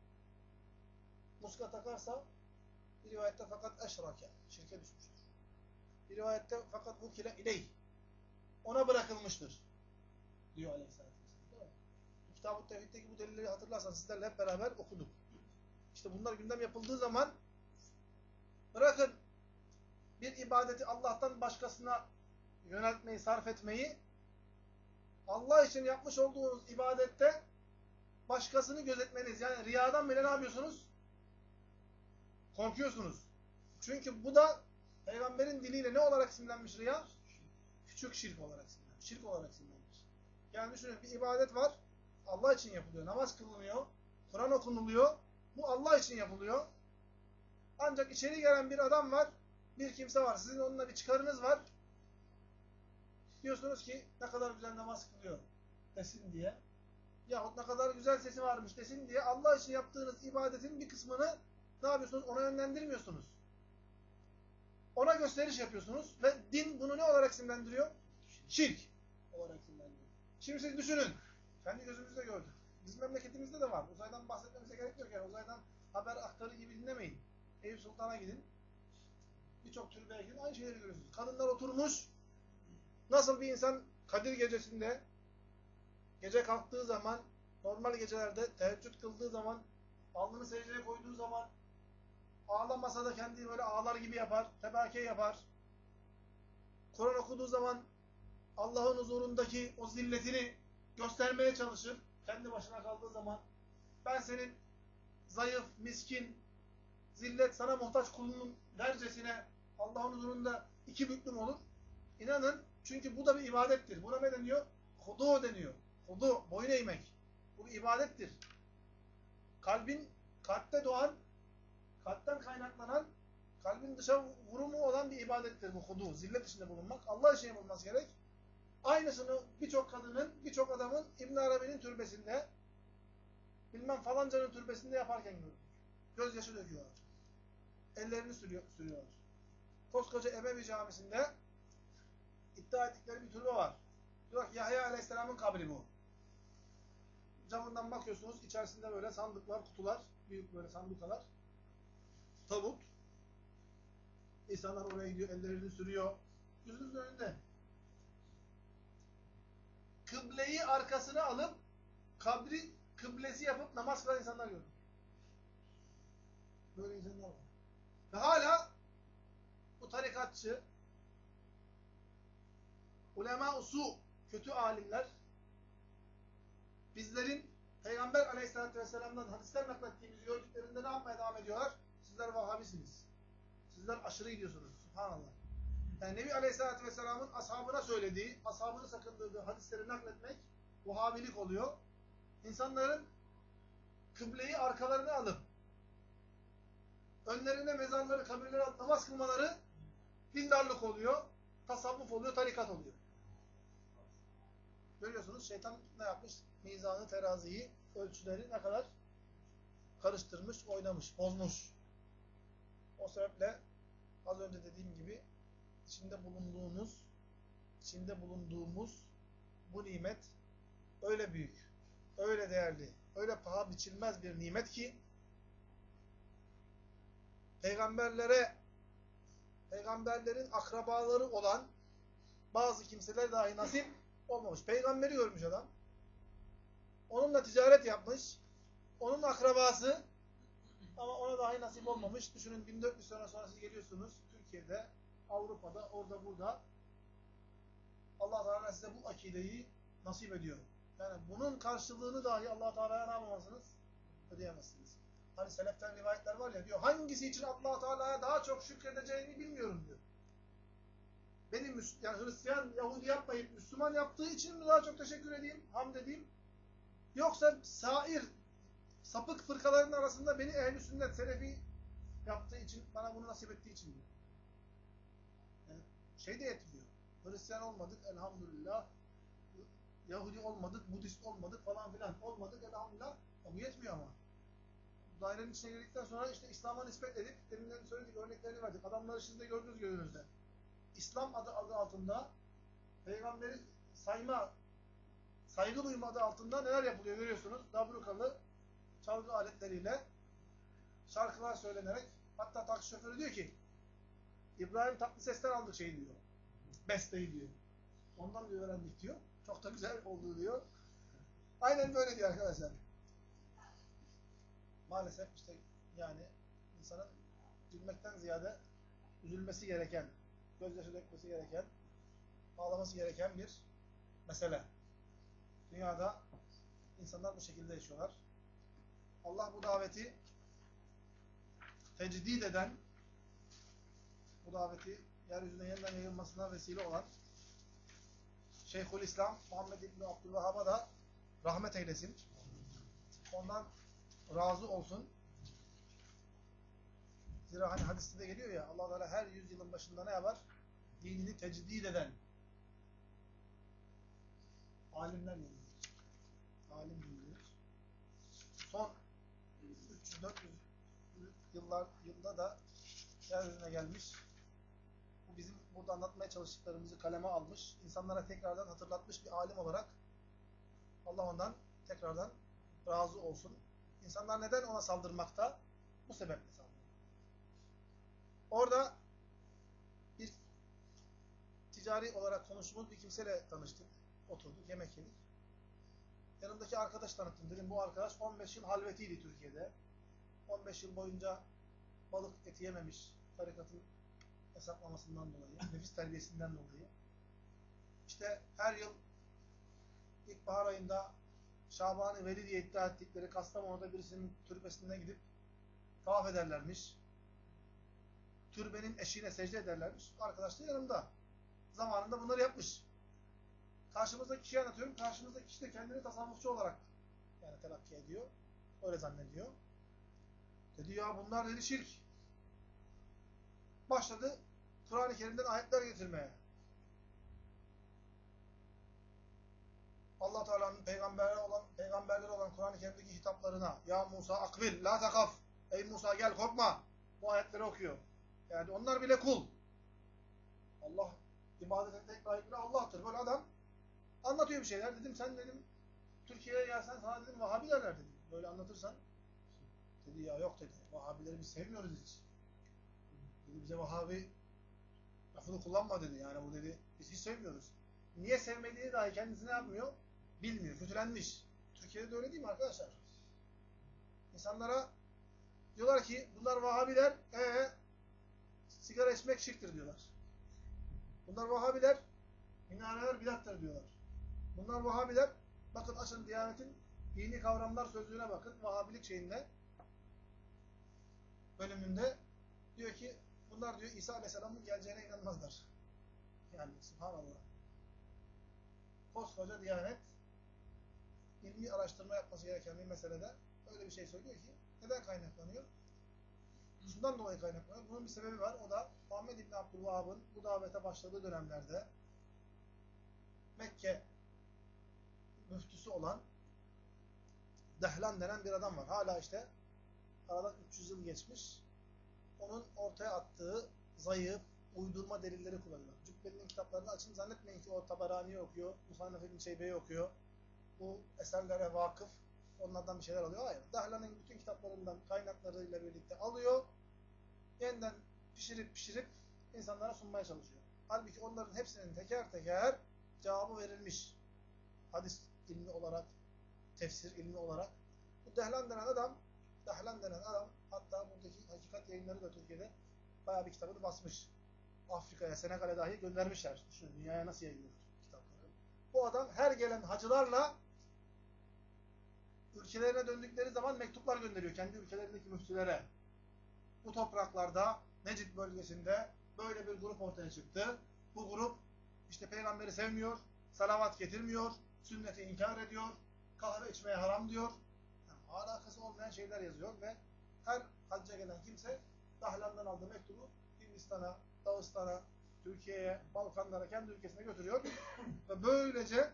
Speaker 1: muska takarsa bir rivayette fakat eşrake, şirke düşmüştür. Bir rivayette fakat vukile ileyh, ona bırakılmıştır diyor Aleyhisselatü Vesselam. Kitab-ı Tevhid'deki bu delilleri hatırlarsanız sizlerle hep beraber okuduk. İşte bunlar gündem yapıldığı zaman bırakın bir ibadeti Allah'tan başkasına yöneltmeyi, sarf etmeyi Allah için yapmış olduğunuz ibadette başkasını gözetmeniz. Yani riyadan bile ne yapıyorsunuz? Korkuyorsunuz. Çünkü bu da Peygamberin diliyle ne olarak isimlenmiş riya? Küçük şirk olarak isimlenmiş. Şirk olarak isimlenmiş. Yani düşünün bir ibadet var. Allah için yapılıyor. Namaz kılınıyor. Kur'an okunuluyor. Bu Allah için yapılıyor. Ancak içeri gelen bir adam var. Bir kimse var. Sizin onunla bir çıkarınız var. Diyorsunuz ki ne kadar güzel namaz kılıyor desin diye. Yahut ne kadar güzel sesi varmış desin diye Allah için yaptığınız ibadetin bir kısmını ne yapıyorsunuz? Ona yönlendirmiyorsunuz. Ona gösteriş yapıyorsunuz ve din bunu ne olarak isimlendiriyor? Şirk olarak isimlendiriyor. Şimdi siz düşünün. Kendi gözümüzle gördük. Bizim memleketimizde de var. Uzaydan bahsetmemize gerek yok yani. Uzaydan haber aktarı gibi dinlemeyin. Eyüp Sultan'a gidin. Birçok türbeye gidin. Aynı şeyleri görüyorsunuz. Kadınlar oturmuş. Nasıl bir insan Kadir gecesinde gece kalktığı zaman, normal gecelerde teheccüd kıldığı zaman, alnını secdeye koyduğu zaman ağlamasa da kendi böyle ağlar gibi yapar, tebake yapar. Kur'an okuduğu zaman Allah'ın huzurundaki o zilletini göstermeye çalışır. Kendi başına kaldığı zaman ben senin zayıf, miskin, zillet sana muhtaç kulunun dercesine Allah'ın huzurunda iki büklüm olur. İnanın çünkü bu da bir ibadettir. Buna ne deniyor? Hudu deniyor. Hudu, boyun eğmek. Bu bir ibadettir. Kalpte doğan, kalpten kaynaklanan, kalbin dışa vurumu olan bir ibadettir bu hudu. Zillet içinde bulunmak. Allah için yapılması gerek. Aynısını birçok kadının, birçok adamın İbn Arabi'nin türbesinde bilmem falancanın türbesinde yaparken gördük. Gözyaşı döküyorlar. Ellerini sürüyorlar. Koskoca Emevi Camisi'nde iddia ettikleri bir türbe var. Diyor ki Yahya Aleyhisselam'ın kabri bu. Camından bakıyorsunuz, içerisinde böyle sandıklar, kutular, büyük böyle sandukalar, tabut. İnsanlar oraya gidiyor, ellerini sürüyor. Gözünüzün önünde. Kıbleyi arkasına alıp, kabri kıblesi yapıp namaz kılan insanlar gördüm. Böyle insanlar var. Ve hala bu tarikatçı, ulema-u su, kötü alimler, bizlerin Peygamber Aleyhisselatü Vesselam'dan hadisler naklettiğimizi gördüklerinde ne yapmaya devam ediyorlar? Sizler Vahhabisiniz. Sizler aşırı gidiyorsunuz. Subhanallah. Yani Nebi Aleyhisselatü Vesselam'ın ashabına söylediği, ashabını sakındırdığı hadisleri nakletmek Vahhabilik oluyor. İnsanların kıbleyi arkalarına alıp önlerine mezarları, kabirleri alıp namaz kılmaları dindarlık oluyor, tasavvuf oluyor, tarikat oluyor. Görüyorsunuz şeytan ne yapmış? Mizanı, teraziyi, ölçüleri ne kadar karıştırmış, oynamış, bozmuş. O sebeple az önce dediğim gibi içinde bulunduğumuz bu nimet öyle büyük, öyle değerli, öyle paha biçilmez bir nimet ki peygamberlerin akrabaları olan bazı kimseler dahi nasip olmamış. Peygamberi görmüş adam. Onunla ticaret yapmış. Onun akrabası ama ona dahi nasip olmamış. Düşünün 1400 sene sonra siz geliyorsunuz Türkiye'de, Avrupa'da, orada burada Allah Teala size bu akideyi nasip ediyor. Yani bunun karşılığını dahi Allah Teala'ya ne yapamazsınız? Ödeyemezsiniz. Hani seleften rivayetler var ya diyor, hangisi için Allah Teala'ya daha çok şükredeceğini bilmiyorum diyor. Benim yani Hristiyan, Yahudi yapmayıp Müslüman yaptığı için mi daha çok teşekkür edeyim, hamd edeyim? Yoksa sapık fırkaların arasında beni ehl-i sünnet, selefi yaptığı için, bana bunu nasip ettiği için diyor. Yani şey de yetmiyor. Hristiyan olmadık elhamdülillah. Yahudi olmadık, Budist olmadık falan filan. Olmadık elhamdülillah. Ya bu yetmiyor ama. Dairenin içine girdikten sonra işte İslam'a nispet edip, deminden söyledik, örneklerini verdik. Adamları siz de gördünüz gözünüzde. İslam adı altında peygamberi saygı duyma adı altında neler yapılıyor görüyorsunuz. Dabrukalı çalgı aletleriyle şarkılar söylenerek, hatta taksi şoförü diyor ki İbrahim Tatlıses'ten aldık şeyi diyor. Besteyi diyor. Ondan diyor öğrendik diyor. Çok da güzel oldu diyor. Aynen böyle diyor arkadaşlar. Maalesef işte yani insanın gülmekten ziyade üzülmesi gereken, gözyaşı dökmesi gereken, ağlaması gereken bir mesele. Dünyada insanlar bu şekilde yaşıyorlar. Allah bu daveti tecdid eden, bu daveti yeryüzüne yeniden yayılmasına vesile olan Şeyhülislam Muhammed İbni Abdülvehhab'a da rahmet eylesin. Ondan razı olsun. Zira hani hadiste de geliyor ya, Allah Teala her 100 yılın başında ne yapar? Dinini tecdid eden alimler gönderir. Alim gönderir. Son 300-400 yılda da yeryüzüne gelmiş. Bu bizim burada anlatmaya çalıştıklarımızı kaleme almış, insanlara tekrardan hatırlatmış bir alim olarak Allah ondan tekrardan razı olsun. İnsanlar neden ona saldırmakta? Bu sebeple saldırıyor. Orada bir ticari olarak konuştuğumuz bir kimseyle tanıştık. Oturduk, yemek yedik. Yanımdaki arkadaş tanıttım. Dedim bu arkadaş 15 yıl halvetiydi Türkiye'de. 15 yıl boyunca balık eti yememiş, tarikatın hesaplamasından dolayı, nefis terbiyesinden dolayı. İşte her yıl ilkbahar ayında Şaban-ı Veli diye iddia ettikleri Kastamonu'da birisinin türbesine gidip tavaf ederlermiş. Türbenin eşiğine secde ederlermiş. Arkadaş da yanımda. Zamanında bunları yapmış. Karşımızdaki kişiye anlatıyorum. Karşımızdaki kişi de kendini tasavvufçu olarak yani telakki ediyor. Öyle zannediyor. Dedi ya bunlar dedi şirk. Başladı Kur'an-ı Kerim'den ayetler getirmeye. Allah Teala'nın peygamberleri olan Kur'an-ı kendi hitaplarına ya Musa akbil la takaf, ey Musa gel korkma, bu ayetleri okuyor. Yani onlar bile kul. Allah ibadetin tek layıklı Allah'tır. Böyle adam anlatıyor bir şeyler. Dedim sen dedim Türkiye'ye gelsen sana dedim Vahabi derler dedim. Böyle anlatırsan. Dedi ya yok dedi. Vahabileri biz sevmiyoruz hiç. Dedi bize Vahabi lafını kullanma dedi. Yani bu dedi biz hiç sevmiyoruz. Niye sevmediğini dahi kendisi ne yapmıyor? Bilmiyor. Kötülenmiş. Türkiye'de de öyle değil mi arkadaşlar? İnsanlara diyorlar ki bunlar Vahabiler sigara içmek şirktir diyorlar. Bunlar Vahabiler minareler bidattır diyorlar. Bunlar Vahabiler bakın açın Diyanet'in dini kavramlar sözlüğüne bakın. Vahabilik şeyinde bölümünde diyor ki bunlar diyor İsa Aleyhisselam'ın geleceğine inanmazlar. Yani subhanallah. Koskoca Diyanet ilmi araştırma yapması gereken bir meselede öyle bir şey söylüyor ki neden kaynaklanıyor? Şundan dolayı kaynaklanıyor. Bunun bir sebebi var. O da Muhammed İbni Abdülvahhab'ın bu davete başladığı dönemlerde Mekke müftüsü olan Dehlan denen bir adam var. Hala işte aradan 300 yıl geçmiş. Onun ortaya attığı zayıf, uydurma delilleri kullanıyor. Cübbeli'nin kitaplarını açın zannetmeyin ki o Taberani'yi okuyor, Musannef İbn Şeybe'yi okuyor. Bu eserlere vakıf, onlardan bir şeyler alıyor. Hayır. Dehlan'ın bütün kitaplarından kaynaklarıyla birlikte alıyor. Yeniden pişirip insanlara sunmaya çalışıyor. Halbuki onların hepsinin teker teker cevabı verilmiş. Hadis ilmi olarak, tefsir ilmi olarak. Bu Dehlan denen adam hatta buradaki Hakikat Yayınları da Türkiye'de bayağı bir kitabını basmış. Afrika'ya, Senegal'e dahi göndermişler. Düşünün dünyaya nasıl yayılıyor kitapları. Bu adam her gelen hacılarla ülkelerine döndükleri zaman mektuplar gönderiyor kendi ülkelerindeki müftülere. Bu topraklarda Necid bölgesinde böyle bir grup ortaya çıktı. Bu grup işte peygamberi sevmiyor, salavat getirmiyor, sünneti inkar ediyor, kahve içmeye haram diyor. Yani alakası olmayan şeyler yazıyor ve her hacca gelen kimse Dahlan'dan aldığı mektubu Hindistan'a, Dağıstan'a, Türkiye'ye, Balkanlara, kendi ülkesine götürüyor. Ve böylece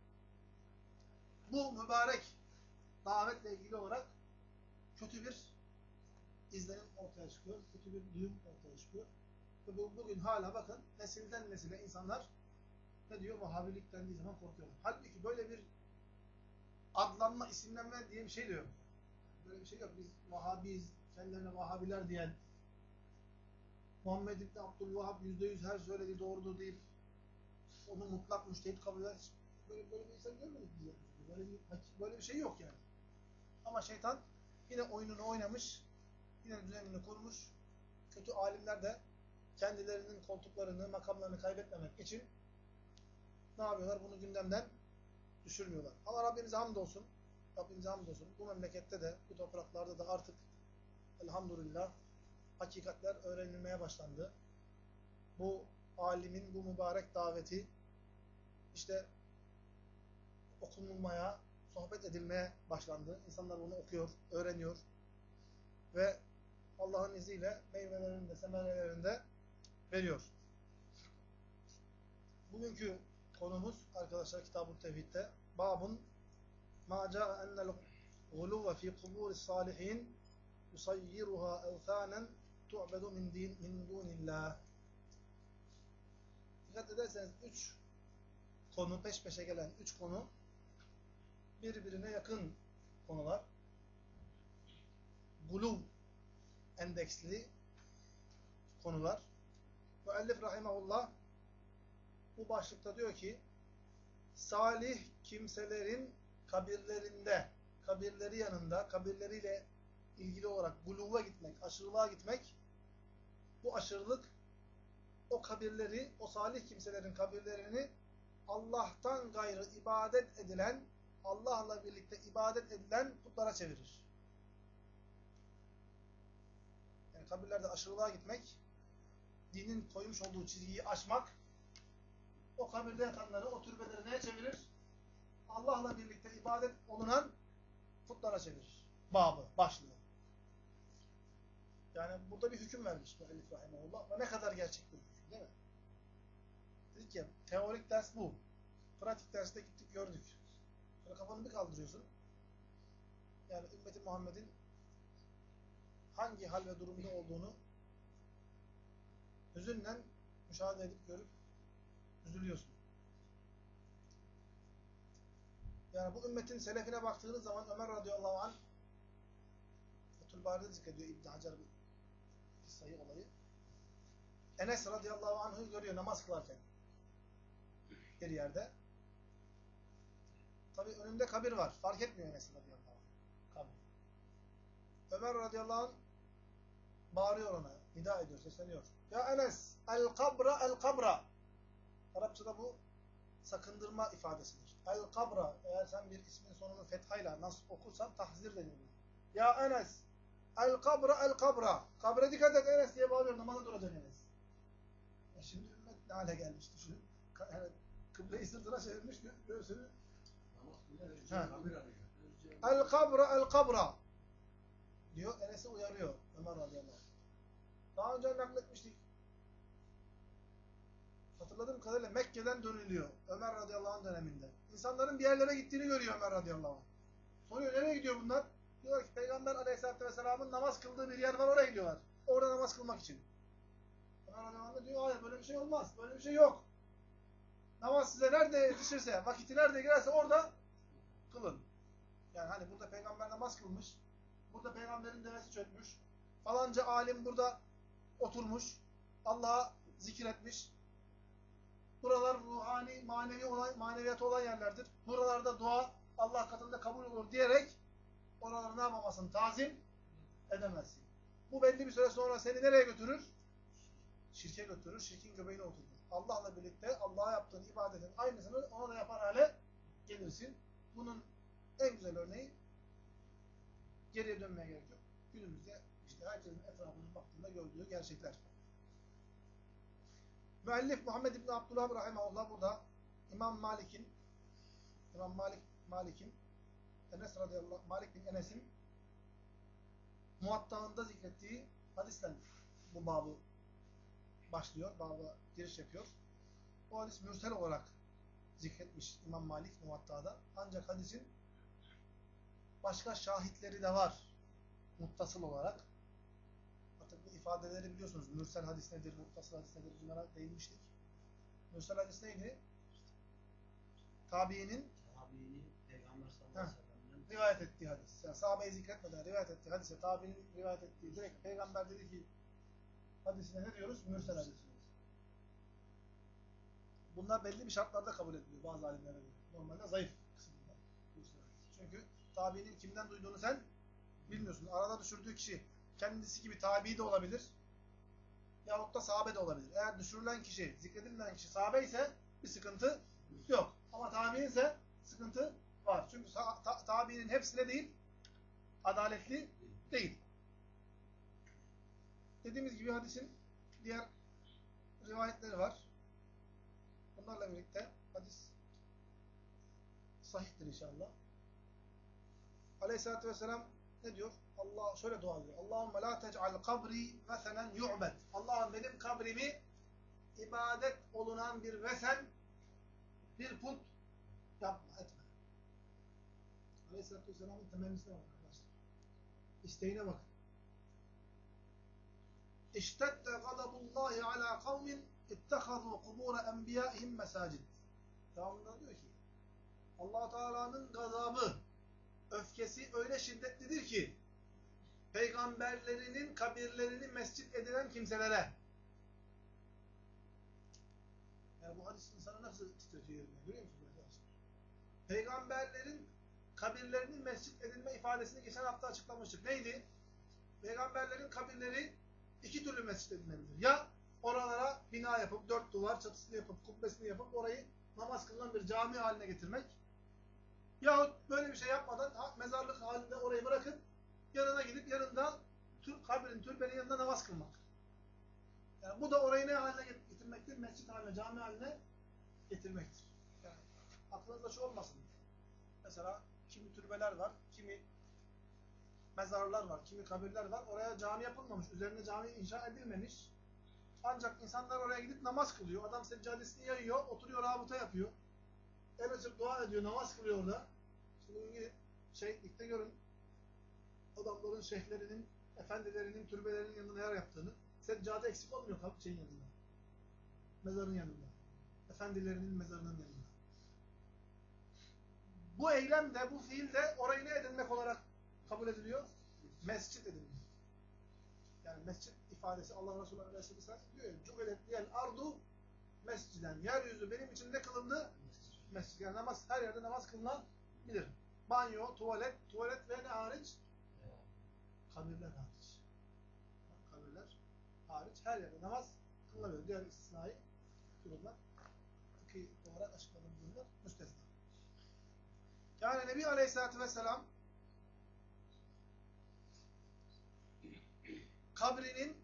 Speaker 1: bu mübarek davetle ilgili olarak kötü bir izlenim ortaya çıkıyor. Kötü bir duyum ortaya çıkıyor. Ve bugün hala bakın nesilden nesile insanlar ne diyor? Vahabilik dendiği zaman korkuyorlar. Halbuki böyle bir adlanma, isimlenme diye bir şey de yok. Böyle bir şey yok. Biz Vahabiyiz, kendilerine Vahabiler diyen, Muhammed İbni Abdülvahhab %100 her söylediği doğrudur deyip onu mutlak müştehit kabul eder. Böyle bir insan görmedik biz. Böyle bir şey yok yani. Ama şeytan yine oyununu oynamış, yine düzenini kurmuş. Kötü alimler de kendilerinin koltuklarını, makamlarını kaybetmemek için ne yapıyorlar? Bunu gündemden düşürmüyorlar. Ama Rabbimize hamdolsun. Bu memlekette de, bu topraklarda da artık elhamdülillah hakikatler öğrenilmeye başlandı. Bu alimin bu mübarek daveti işte okunulmaya, sohbet edilmeye başlandı. İnsanlar bunu okuyor, öğreniyor ve Allah'ın izniyle meyvelerini de, semerelerini de veriyor. Bugünkü konumuz arkadaşlar Kitab-ı Tevhid'de babun ma caa ennel guluve fi kuburis salihin yusayyiruha evthanen tu'bedu min dunillah. Dikkat ederseniz 3 konu, peş peşe gelen 3 konu birbirine yakın konular. Guluv endeksli konular. Müellif rahimahullah bu başlıkta diyor ki salih kimselerin kabirlerinde, kabirleri yanında, kabirleriyle ilgili olarak guluva gitmek, aşırılığa gitmek, bu aşırılık o kabirleri, o salih kimselerin kabirlerini Allah'tan gayrı ibadet edilen, Allah'la birlikte ibadet edilen putlara çevirir. Yani kabirlerde aşırılığa gitmek, dinin koymuş olduğu çizgiyi aşmak, o kabirde yatanları, o türbeleri neye çevirir? Allah'la birlikte ibadet olunan putlara çevirir. Babı, başlığı. Yani burada bir hüküm vermiş müellif rahimahullah. Ve ne kadar gerçek bir hüküm değil mi? Dedik ya, teorik ders bu. Pratik derste gittik gördük. Sonra kafanı bir kaldırıyorsun. yani ümmeti Muhammed'in hangi hal ve durumda olduğunu hüzünle müşahede edip görüp üzülüyorsun. Yani bu ümmetin selefine baktığınız zaman Ömer radıyallahu anh Fethül Bari'de zikrediyor İbn Hacer bir kıssayı, olayı. Enes radıyallahu anh'ı görüyor namaz kılarken bir yerde. Tabi önünde kabir var. Fark etmiyor Enes radıyallahu anh. Kabir. Ömer radıyallahu anh bağırıyor ona. Nida ediyor, sesleniyor. Ya Enes, el kabra, el kabra. Arapçada bu sakındırma ifadesidir. El kabra, eğer sen bir ismin sonunu fethayla nasıl okursan tahzir deniyor. Ya Enes, el kabra, el kabra. Kabre dikkat et Enes diye bağırıyor. Namaza duracak Enes. Şimdi ümmet ne hale gelmiş düşünün. Yani kıbleyi sırtına çevirmiş, göğsünü. El kabra, el kabra diyor. Enes'i uyarıyor Ömer radıyallahu anh. Daha önce nakletmiştik. Hatırladığım kadarıyla Mekke'den dönülüyor Ömer radıyallahu anh döneminde. İnsanların bir yerlere gittiğini görüyor Ömer radıyallahu anh. Soruyor nereye gidiyor bunlar? Diyor ki Peygamber aleyhissalatü vesselamın namaz kıldığı bir yer var, oraya gidiyorlar. Orada namaz kılmak için. Ömer radıyallahu anh diyor hayır böyle bir şey olmaz. Böyle bir şey yok. Namaz size nerede yetişirse, vakiti nerede girerse orada kılın. Yani hani burada peygamber namaz kılmış, burada peygamberin devesi çökmüş, falanca alim burada oturmuş, Allah'a zikretmiş. Buralar ruhani, maneviyatı olan yerlerdir. Buralarda dua Allah katında kabul olur diyerek oraları ne yapamazsın? Tazim edemezsin. Bu belli bir süre sonra seni nereye götürür? Şirke götürür, şirkin göbeğine oturur. Allah'la birlikte Allah'a yaptığın ibadetin aynısını ona da yapar hale gelirsin. Bunun en güzel örneği geriye dönmeye gerek yok. Günümüzde işte herkesin etrafına baktığında gördüğü gerçekler. Müellif Muhammed İbni Abdullah rahimahullah burada İmam Malik Enes radıyallahu Malik bin Enes'in Muvatta'ında zikrettiği hadisten bu babı başlıyor, baba giriş yapıyor. O hadis mürsel olarak zikretmiş İmam Malik Muvatta'da. Ancak hadisin başka şahitleri de var. Muttasıl olarak. Artık bu ifadeleri biliyorsunuz. Mürsel hadis nedir, muttasıl hadis nedir? Bunlara değinmiştik. Mürsel hadis neydi? Tabiinin
Speaker 2: Peygamber sallallahu aleyhi ve sellem'den
Speaker 1: rivayet ettiği hadis. Yani sahabeyi zikretmeden rivayet ettiği hadise tabiinin rivayet ettiği direkt peygamber dedi ki hadisine ne diyoruz? Mürsel hadis diyoruz. Bunlar belli bir şartlarda kabul ediliyor bazı alimlere göre. Normalde zayıf kısmında. Çünkü tabiinin kimden duyduğunu sen bilmiyorsun. Arada düşürdüğü kişi kendisi gibi tabi de olabilir. Yahut da sahabe de olabilir. Eğer düşürülen kişi, zikredilen kişi sahabe ise bir sıkıntı yok. Ama tabi'in ise sıkıntı var. Çünkü tabi'nin hepsine değil, adaletli değil. Dediğimiz gibi hadisin diğer rivayetleri var. Bunlarla birlikte hadis sahihtir inşallah. Aleyhisselatü vesselam ne diyor? Allah şöyle dua ediyor. Allahümme la tec'al kabri vesenen yu'bed. Allah'ım benim kabrimi ibadet olunan bir vesen, bir put yapma, etme. Aleyhisselatü vesselamın temennisine bakın arkadaşlar. İsteğine bakın. İştedde gadabullahi ala kavmin ittehazû kubûre enbiyâihim mesâcid. Devamında diyor ki Allah Teala'nın gazabı, öfkesi öyle şiddetlidir ki peygamberlerinin kabirlerini mescit edilen kimselere. Yani bu hadis insanı nasıl titretiyor yerine? Görüyor musunuz arkadaşlar? Peygamberlerin kabirlerinin mescit edilme ifadesini geçen hafta açıklamıştık. Neydi? Peygamberlerin kabirleri iki türlü mescit edilebilir. Ya oralara bina yapıp, dört duvar çatısını yapıp, kubbesini yapıp orayı namaz kılınan bir cami haline getirmek. Yahut böyle bir şey yapmadan mezarlık halinde orayı bırakıp yanına gidip yanında kabrin, türbenin yanında namaz kılmak. Yani bu da orayı ne haline getirmektir? Mescit haline, cami haline getirmektir. Yani aklınızda şu olmasın. Mesela kimi türbeler var, kimi mezarlar var, kimi kabirler var. Oraya cami yapılmamış, üzerine cami inşa edilmemiş. Ancak insanlar oraya gidip namaz kılıyor. Adam seccadesini yayıyor, oturuyor, rabıta yapıyor. El açıp dua ediyor, namaz kılıyor orada. İşte bugün gidip şehitlikte görün. tasavvufun şeyhlerinin, efendilerinin, türbelerinin yanında neler yaptığını. Seccade eksik olmuyor şeyin yanında. Mezarın yanında. Efendilerinin mezarının yanında. Bu eylem de, bu fiil de orayı ne edinmek olarak kabul ediliyor? Mescit edinmek. Yani mescit ifadesi Allah Resulü Aleyhisselam diyor ya, "Cu'ilet liyel ardu mesciden." Yeryüzü benim için ne kılındı? Mescid. Yani namaz, her yerde namaz kılınabilir. Banyo, tuvalet ve ne hariç? Kabirler hariç. Kabirler hariç her yerde namaz kılınabilir. Diğer istisnai durumlar, fıkhi olarak açıkladığımız durumlar müstesna. Yani Nebi Aleyhisselatü Vesselam kabrinin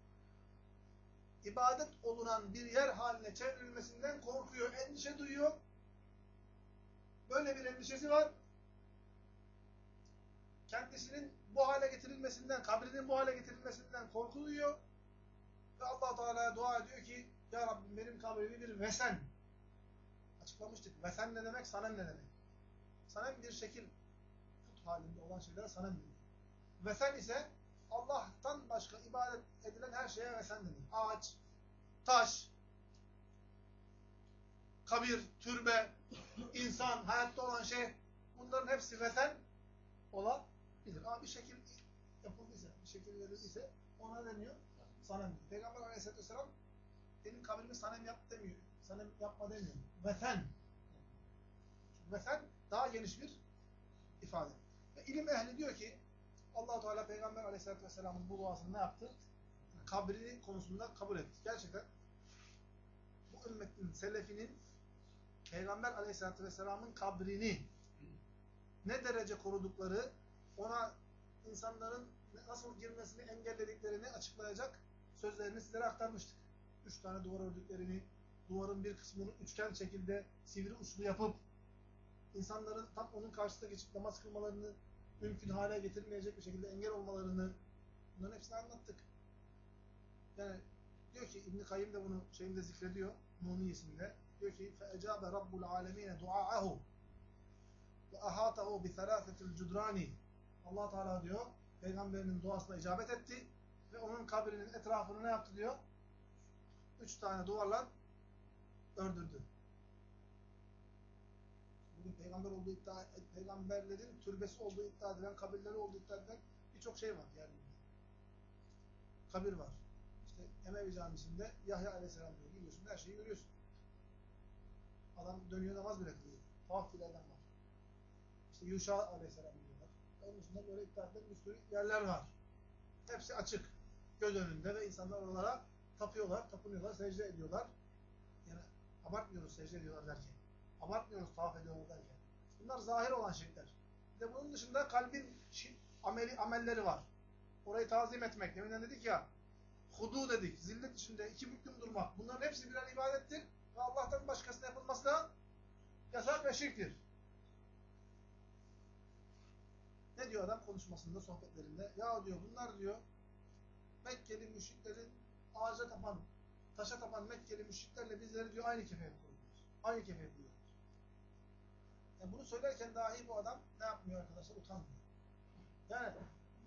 Speaker 1: ibadet olunan bir yer haline çevrilmesinden korkuyor, endişe duyuyor. Böyle bir endişesi var. Kendisinin bu hale getirilmesinden, kabrinin bu hale getirilmesinden korku duyuyor. Ve Allah Teala'ya dua ediyor ki, "Ya Rabbim benim kabrimi bir vesen." Açıklamıştık. Vesen ne demek? Sanem ne demek? Sanem bir şekil, put halinde olan şeylere sanem deniyor. Vesen ise Allah'tan başka ibadet edilen her şeye vesen denir. Ağaç, taş, kabir, türbe, insan, hayatta olan şey, bunların hepsi vesen olabilir. Ama bir şekil yapıldıysa, bir şekil verildiyse ona deniyor sanem. Peygamber Aleyhisselatü Vesselam benim kabrimi sanem yap demiyor. Sanem yapma demiyor. Vesen. Vesen daha geniş bir ifade. Ve ilim ehli diyor ki Allah Teala Peygamber Aleyhisselatü Vesselam'ın bu duasını ne yaptı? Kabrini konusunda kabul etti. Gerçekten bu ümmetin selefinin Peygamber Aleyhisselatü Vesselam'ın kabrini ne derece korudukları, ona insanların nasıl girmesini engellediklerini açıklayacak sözlerini sizlere aktarmıştık. 3 tane duvar ördüklerini, duvarın bir kısmını üçgen şekilde sivri uçlu yapıp insanların tam onun karşısına geçip namaz kılmalarını mümkün hale getirmeyecek bir şekilde engel olmalarını, bunların hepsini anlattık. Yani diyor ki İbn-i Kayyim de bunu şeyinde zikrediyor, Nuniyesinde. Diyor ki فَاَجَابَ رَبُّ الْعَالَمِينَ دُعَاءَهُ وَاَحَاطَهُ بِثَلَاثَةِ الْجُدْرَانِ. Allah Teala diyor, Peygamberinin duasına icabet etti ve onun kabrinin etrafını ne yaptı diyor? 3 tane duvarla ördürdü. Bugün peygamberlerin türbesi olduğu iddia edilen, kabirleri olduğu iddia edilen birçok şey var yeryüzünde. Kabir var. İşte Emevi Camisi'nde Yahya Aleyhisselam diyor. Gidiyorsun, her şeyi görüyorsun. Adam dönüyor, namaz bile kılıyor. Tavaf bile eden var. İşte Yuşa Aleyhisselam diyorlar. Onun dışında böyle iddia edilen bir sürü yerler var. Hepsi açık. Göz önünde ve insanlar oralara tapıyorlar, tapınıyorlar, secde ediyorlar. Yani abartmıyoruz secde ediyorlar derken. Abartmıyoruz tavaf ediyorlar derken. Bunlar zahir olan şeyler. Bir de bunun dışında kalbin amelleri var. Orayı tazim etmek. Deminden dedik ya, hudu dedik. Zillet içinde iki büklüm durmak. Bunların hepsi birer ibadettir. Ve Allah'tan başkasına yapılması da yasak ve şirktir. Ne diyor adam konuşmasında, sohbetlerinde? Ya diyor, bunlar diyor, Mekkeli müşriklerin ağaca tapan, taşa tapan Mekkeli müşriklerle bizleri diyor aynı kefeye koyuyorlar. Aynı kefeye koyuyorlar. Yani bunu söylerken dahi bu adam ne yapmıyor arkadaşlar? Utanmıyor. Yani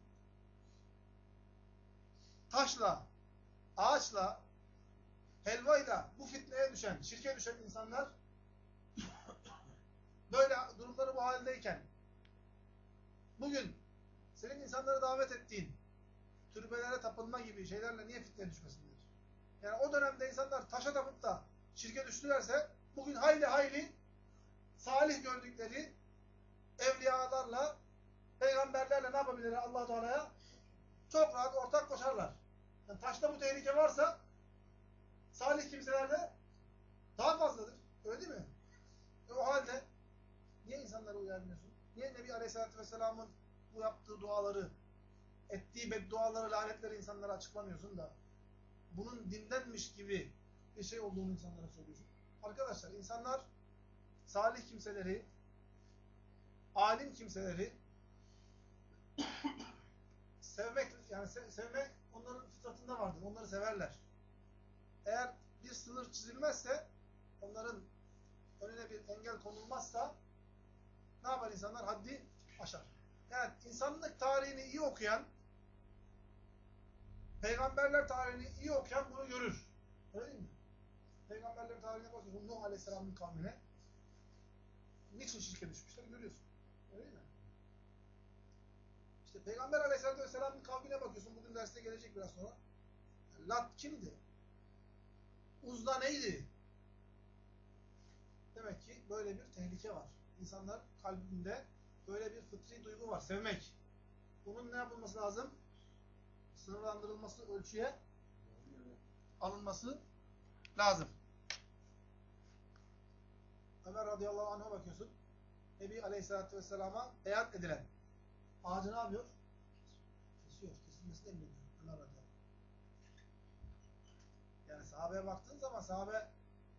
Speaker 1: taşla, ağaçla, helvayla bu fitneye düşen, şirke düşen insanlar böyle durumları bu haldeyken bugün senin insanları davet ettiğin türbelere tapınma gibi şeylerle niye fitneye düşmesinler? Yani o dönemde insanlar taşa tapıp da şirke düştülerse bugün hayli hayli salih gördükleri evliyalarla, peygamberlerle ne yapabilirler Allah-u Teala'ya? Çok rahat ortak koşarlar. Yani taşta bu tehlike varsa salih kimselerde daha fazladır. Öyle değil mi? O halde niye insanları uyarmıyorsun? Niye Nebi Aleyhisselatü Vesselam'ın bu yaptığı duaları, ettiği bedduaları, lanetleri insanlara açıklamıyorsun da bunun dindenmiş gibi bir şey olduğunu insanlara söylüyorsun? Arkadaşlar, insanlar salih kimseleri, alim kimseleri sevmek, yani sevmek onların fıtratında vardır. Onları severler. Eğer bir sınır çizilmezse, onların önüne bir engel konulmazsa ne yapar insanlar? Haddi aşar. Yani Evet, insanlık tarihini iyi okuyan, peygamberler tarihini iyi okuyan bunu görür. Öyle değil mi? Peygamberler tarihine bakıyorsun, Nuh Aleyhisselam'ın kavmine niçin şirke düşmüşler görüyorsun. Öyle değil mi? İşte Peygamber Aleyhisselatü Vesselam'ın kavmine bakıyorsun, bugün derste gelecek biraz sonra. Lat kimdi? Uzza neydi? Demek ki böyle bir tehlike var. İnsanlar kalbinde böyle bir fıtri duygu var. Sevmek. Bunun ne yapılması lazım? Sınırlandırılması, ölçüye alınması lazım. Ömer radıyallahu anh'a bakıyorsun. Nebi Aleyhisselatü Vesselam'a beyat edilen ağacı ne yapıyor? Kesiyor. Kesilmesini emrediyor. Ömer radıyallahu anh. Yani sahabeye baktığın zaman sahabe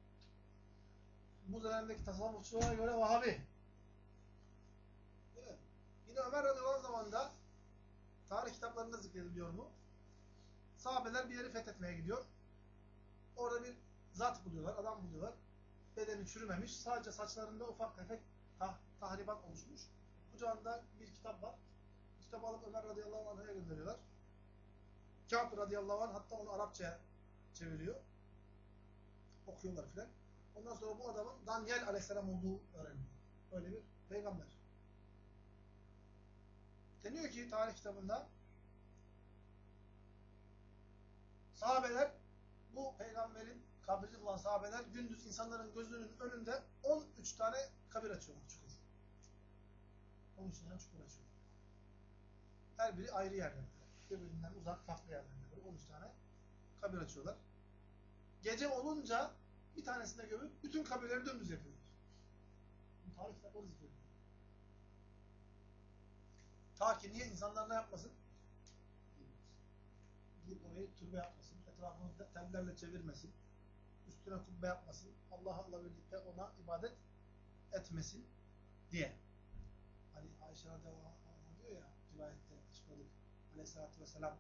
Speaker 1: bu dönemdeki tasavvufçulara göre Vahabi. Değil mi? Yine Ömer radıyallahu anh zamanında tarih kitaplarında zikrediliyor mu? Sahabeler bir yeri fethetmeye gidiyor. Orada bir zat buluyorlar, adam buluyorlar. Bedeni çürümemiş, sadece saçlarında ufak tefek tahribat oluşmuş. Kucağında bir kitap var. Bu kitabı alıp Ömer radıyallahu anh'a gönderiyorlar. Kâb radıyallahu anh hatta onu Arapçaya çeviriyor. Okuyorlar filan. Ondan sonra bu adamın Danyal aleyhisselam olduğu öğreniliyor. Öyle bir peygamber. Deniyor ki tarih kitabında sahabeler, bu peygamberin kabrini bulan sahabeler gündüz insanların gözünün önünde 13 tane kabir açıyorlar, çukur. 13 tane çukur açıyorlar. Her biri ayrı yerlerde. Birbirinden uzak, farklı yerlerde. Böyle 13 tane kabir açıyorlar. Gece olunca bir tanesine gömüp bütün kabirleri dümdüz yapıyorlar. Bu tarih kitapları zikrediyor. Ta ki niye insanlar ne yapmasın? Gidip orayı türbe yapmasın. Etrafını tellerle çevirmesin. Üstüne kubbe yapmasın. Allah'la birlikte ona ibadet etmesin diye. Hani Ayşe radıyallahu anh diyor ya, rivayette açıkladık. Aleyhissalatü vesselam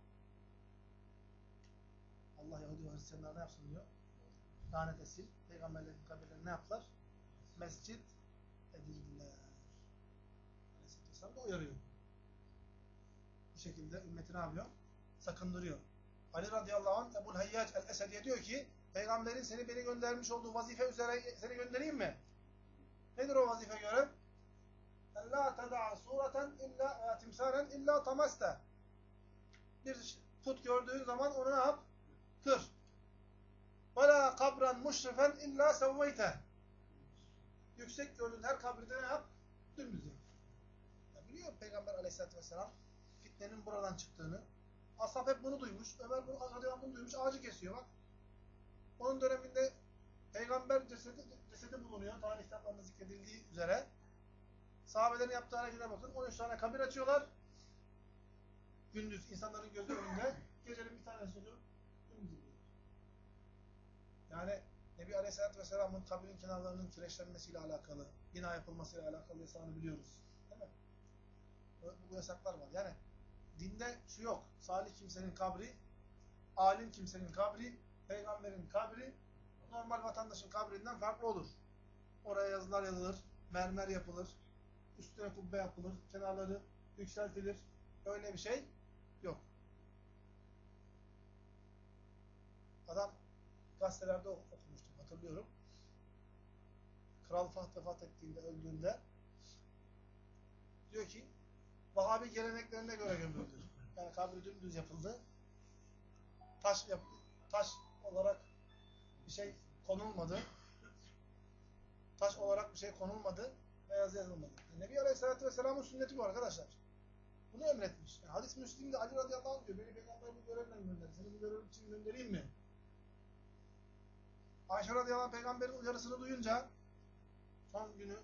Speaker 1: Allah Yahudi ve Hristiyanlar ne yapsın diyor? Lanet etsin. Peygamberlerin kabirlerini ne yaptılar? Mescit edildiler. Aleyhissalatü vesselam da uyarıyor. Bu şekilde ümmeti ne yapıyor? Sakındırıyor. Ali radıyallahu anh Ebu'l Hayyac el-Esedi'ye diyor ki Peygamberin beni göndermiş olduğu vazife üzere seni göndereyim mi? Nedir o vazife göre? اَلَّا تَدَعَ صُورَةً اِلَّا تِمْسَارًا اِلَّا تَمَسْتَ. Bir put gördüğün zaman onu ne yap? Kır. وَلَا قَبْرًا مُشْرِفًا اِلَّا سَوَّيْتَ. Yüksek gördüğün her kabirde ne yap? Dümdüz yap. Ya biliyor Peygamber aleyhissalatü vesselam fitnenin buradan çıktığını. Ashab hep bunu duymuş. Ömer bunu duymuş. Ağacı kesiyor bak. Onun döneminde peygamber cesedi bulunuyor. Tarih kitaplarında zikredildiği üzere. Sahabelerin yaptığı harekete bakın. 13 tane kabir açıyorlar. Gündüz insanların gözü önünde. Gecenin bir tanesi oluyor. Dümdüz. Yani Nebi Aleyhisselatü Vesselam'ın kabrin kenarlarının kireçlenmesiyle alakalı, bina yapılmasıyla alakalı yasağını biliyoruz. Değil mi? Bu yasaklar var. Yani dinde şu yok. Salih kimsenin kabri, alim kimsenin kabri, peygamberin kabri, normal vatandaşın kabrinden farklı olur. Oraya yazılar yazılır, mermer yapılır, üstüne kubbe yapılır, kenarları yükseltilir. Öyle bir şey yok. Adam gazetelerde okumuştum, hatırlıyorum. Kral Fahd vefat ettiğinde, öldüğünde diyor ki Vahabi geleneklerine göre gömüldü. Yani kabri dümdüz yapıldı. Taş olarak bir şey konulmadı. Taş olarak bir şey konulmadı ve yazı yazılmadı. Yani Nebi Aleyhisselatü Vesselam'ın sünneti bu arkadaşlar. Bunu emretmiş. Yani hadis Müslim'de Ali radıyallahu anh diyor. Beni peygamber bu görevle gönderdi. Seni bu görev için göndereyim mi? Ayşe radıyallahu anh peygamberin uyarısını duyunca son günü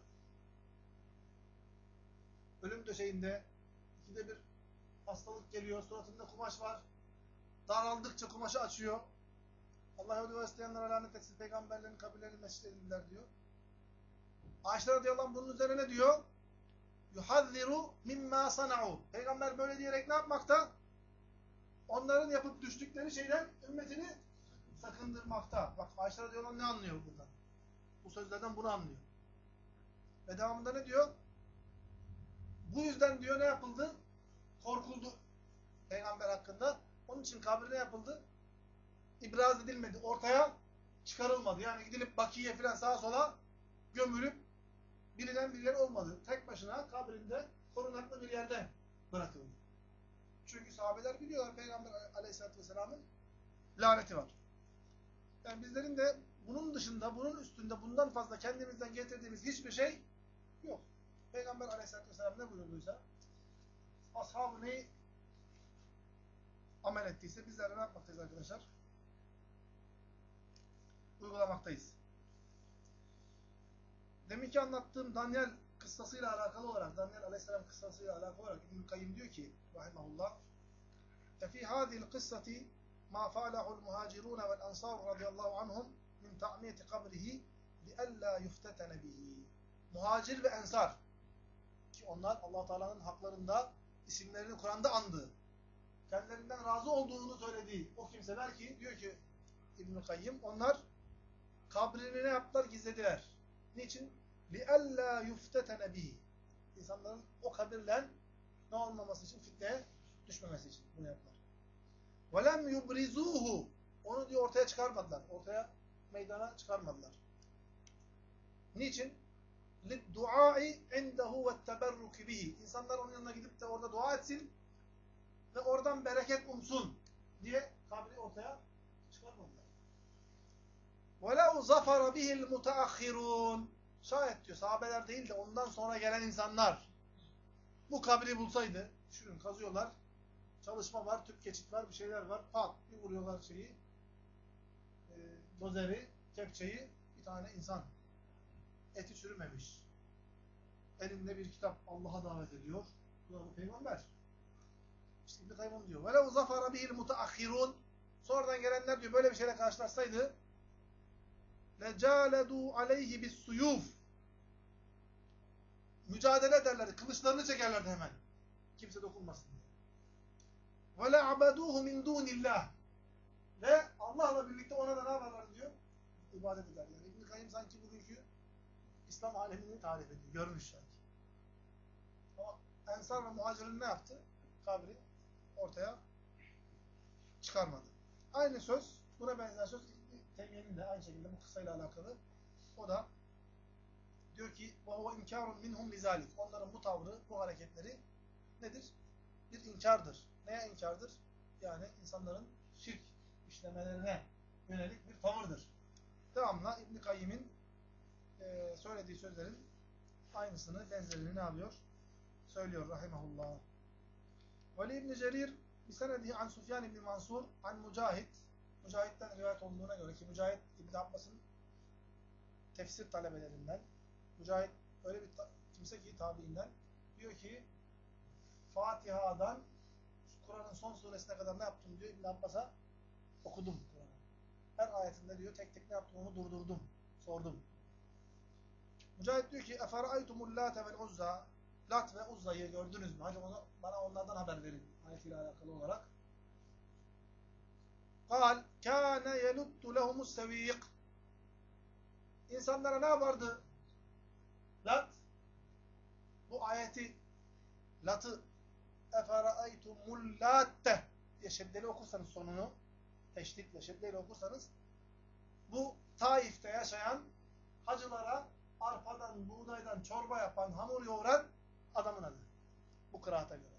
Speaker 1: ölüm döşeğinde ikide bir hastalık geliyor. Suratında kumaş var. Daraldıkça kumaşı açıyor. Allah Yahudi ve Hristiyanlara lanet etsin. Peygamberlerin kabirlerini mescid edildiler diyor. Ayşe radıyallahu anh bunun üzerine diyor yuhazziru mimma sana'u. Peygamber böyle diyerek ne yapmakta? Onların yapıp düştükleri şeyden ümmetini sakındırmakta. Bak Ayşe radıyallahu anh ne anlıyor buradan? Bu sözlerden bunu anlıyor. Ve devamında ne diyor? Bu yüzden diyor ne yapıldı? Korkuldu peygamber hakkında. Onun için kabri ne yapıldı? İbraz edilmedi. Ortaya çıkarılmadı. Yani gidilip Bakiye falan sağa sola gömülüp bilinen bir yer olmadı. Tek başına kabrinde korunaklı bir yerde bırakıldı. Çünkü sahabeler biliyorlar Peygamber Aleyhisselatü Vesselam'ın laneti var. Yani bizlerin de bunun dışında, bunun üstünde, bundan fazla kendimizden getirdiğimiz hiçbir şey yok. Peygamber Aleyhisselatü Vesselam ne buyurduysa, ashab-ı neyi amel ettiyse bizler de ne yapmaktayız arkadaşlar? Uygulamaktayız. Deminki anlattığım Daniel kıssasıyla alakalı olarak, Daniel Aleyhisselam kıssasıyla alakalı olarak İbn-i Kayyim diyor ki, rahimahullah, فَفِي هَذِهِ الْقِصَّةِ مَا فَعَلَهُ الْمُهَاجِرُونَ وَالْأَنْصَارُ رَضِيَ اللّٰهُ عَنْهُمْ مِنْ تَعْمِيَةِ قَبْرِهِ لِأَلَّا يُفْتَتَنَ بِهِ. Muhacir ve ensar, ki onlar Allah Teala'nın haklarında isimlerini Kur'an'da andığı, kendilerinden razı olduğunu söylediği o kimseler ki, diyor ki İbn-i Kayyim, onlar kabrini ne yaptılar? Gizlediler. Niçin? لِأَلَّا يُفْتَتَنَ بِهِ. İnsanların o kabirle ne olmaması için? Fitneye düşmemesi için bunu yaptılar. وَلَمْ يُبْرِزُوهُ. Onu diyor ortaya çıkarmadılar. Ortaya meydana çıkarmadılar. Niçin? لِلْدُعَاءِ عِنْدَهُ وَالتَّبَرُّكِ بِهِ. İnsanlar onun yanına gidip de orada dua etsin ve oradan bereket umsun diye kabri ortaya çıkarmadılar. وَلَوْ زَفَرَ بِهِ الْمُتَأَخِّرُونَ. Şayet diyor sahabeler değil de ondan sonra gelen insanlar bu kabri bulsaydı, düşünün kazıyorlar, çalışma var, tüp geçit var, bir şeyler var, pat bir vuruyorlar şeyi, dozeri, kepçeyi, bir tane insan, eti çürümemiş, elinde bir kitap Allah'a davet ediyor, bu da peygamber. İşte İbn-i Kayyum diyor, وَلَوْ زَفَرَ بِهِ الْمُتَأَخِّرُونَ. Sonradan gelenler diyor böyle bir şeyle karşılaşsaydı, لَجَالَدُوا عَلَيْهِ بِالسُّيُوفِ. Mücadele ederlerdi, kılıçlarını çekerlerdi hemen. Kimse dokunmasın diye. وَلَعْبَدُوهُ مِنْ دُونِ اللّٰهِ. Ve Allah'la birlikte ona da ne yaparlar diyor? İbadet eder. Yani İbn-i Kayyım sanki bugünkü İslam alemini tarif ediyor. Görmüş sanki. Ama Ensar ve Muhacir'in ne yaptı? Kabri ortaya çıkarmadı. Aynı söz, buna benzer söz İbn-i Teymiye'nin de aynı şekilde bu kıssayla alakalı. O da diyor ki وَهُوَ اِنْكَارٌ مِنْهُمْ لِذَٰلِكَ. Onların bu tavrı, bu hareketleri nedir? Bir inkardır. Neye inkardır? Yani insanların şirk işlemelerine yönelik bir tavırdır. Devamla İbn-i Kayyim'in söylediği sözlerin aynısını, benzerini ne yapıyor? Söylüyor rahimahullah. Veli İbn-i Cerir bisenedihi an Sufyan İbn-i Mansur an Mücahit. Mücahit'ten rivayet olduğuna göre ki Mücahit İbn-i Abbas'ın tefsir talebelerinden. Mücahit öyle bir kimse ki tabiinden diyor ki Fatiha'dan Kur'an'ın son suresine kadar ne yaptım diyor İbn Abbas'a okudum Kur'an'ı. Her ayetinde diyor tek tek ne yaptım onu durdurdum, sordum. Mücahit diyor ki eferaytumul late vel uzza. Lat ve Uzza'yı gördünüz mü? Hadi bana onlardan haber verin ayetiyle alakalı olarak. Kal kâne yeluttu lehumus sevîk. İnsanlara ne yapardı? Lat bu ayeti Lat'ı eferaytumul latte diye şeddeli okursanız sonunu teşditle şeddeyle okursanız bu Taif'te yaşayan hacılara arpadan, buğdaydan çorba yapan, hamur yoğuran adamın adı. Bu kıraata göre.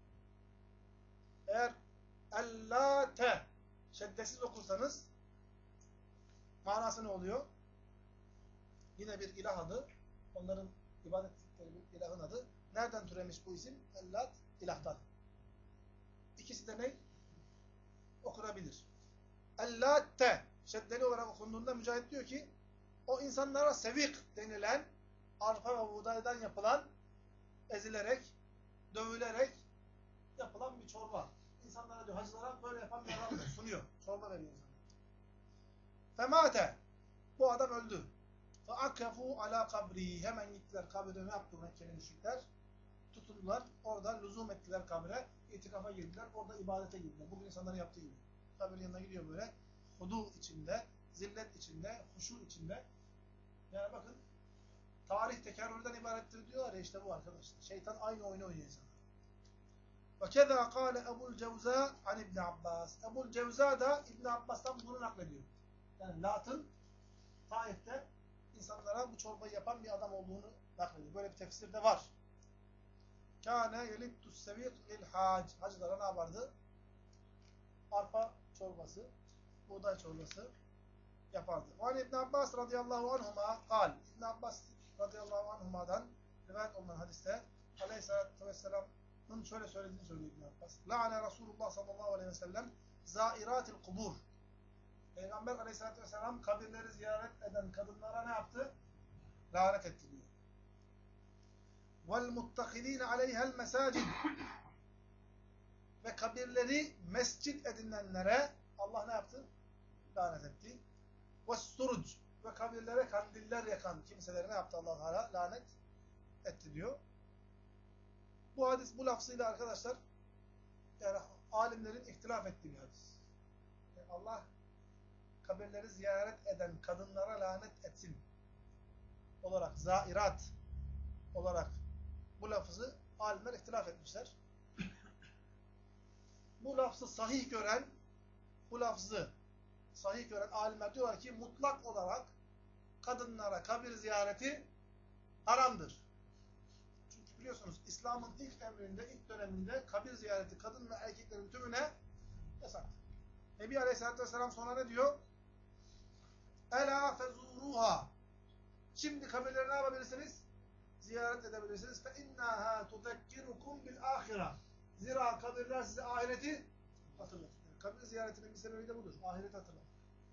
Speaker 1: Eğer ellate şeddesiz okursanız manası ne oluyor? Yine bir ilah adı. Onların ibadet ettikleri bir ilahın adı. Nereden türemiş bu isim? Ellat, ilahtan. İkisi de ne? Okunabilir. Ellate şeddeli olarak okunduğunda Mücahit diyor ki o insanlara sevik denilen arpa ve buğdaydan yapılan ezilerek, dövülerek yapılan bir çorba. İnsanlara diyor, hacılara böyle yapan bir adam sunuyor. Çorba veriyor insanlara. Femate. Bu adam öldü. Feakefû alâ kabri. Hemen gittiler kabrine ne yaptı Mekkeli müşrikler? Tutundular. Orada lüzum ettiler kabre. İtikafa girdiler. Orada ibadete girdiler. Bugün insanların yaptığı gibi. Kabrin yanına gidiyor böyle. Hudu içinde, zillet içinde, huşu içinde. Yani bakın Tarih tekerrürden ibarettir diyorlar ya, işte bu arkadaşlar. Şeytan aynı oyunu oynuyor insanlar. وَكَذَا قَالَ اَبُوُ الْجَوْزَى عَنْ اِبْنِ عَبَّاسِ Ebu'l Cevza da İbn Abbas'tan bunu naklediyor. Yani Lat'ın Taif'te insanlara bu çorbayı yapan bir adam olduğunu naklediyor. Böyle bir tefsir de var. Kâne yelittus sevîk lil hac. Hacılara ne yapardı? Arpa çorbası, buğday çorbası yapardı. Ve İbn Abbas radıyallahu anhuma kal. İbn Abbas radıyallahu anhuma'dan rivayet olunan hadiste Aleyhisselatü Vesselam'ın şöyle söylediğini söylüyor İbn Abbas. La'ane Resulullah sallallahu aleyhi ve sellem zairatil kubur. Peygamber Aleyhisselatü Vesselam kabirleri ziyaret eden kadınlara ne yaptı? Lanet etti diyor. Vel muttakidine aleyhel mesacid. Ve kabirleri mescit edinenlere Allah ne yaptı? Lanet etti. Vessuruc. Ve kabirlere kandiller yakan kimselere ne yaptı Allah Teala? Lanet etti diyor. Bu hadis bu lafzıyla arkadaşlar yani alimlerin ihtilaf ettiği bir hadis. Yani Allah kabirleri ziyaret eden kadınlara lanet etsin olarak, zairat olarak bu lafızı alimler ihtilaf etmişler. Bu lafzı sahih gören, bu lafzı sahih gören alimler diyorlar ki mutlak olarak kadınlara kabir ziyareti haramdır. Çünkü biliyorsunuz İslam'ın ilk emrinde, ilk döneminde kabir ziyareti kadın ve erkeklerin tümüne yasak. Nebi Aleyhisselatü Vesselam sonra ne diyor? Ela fezuruha. Şimdi kabirleri ne yapabilirsiniz? Ziyaret edebilirsiniz. Fe innaha tudekkirukum bil ahira. Zira kabirler size ahireti hatırlatır. Yani kabir ziyaretinin bir sebebi de budur. Ahireti hatırlatır.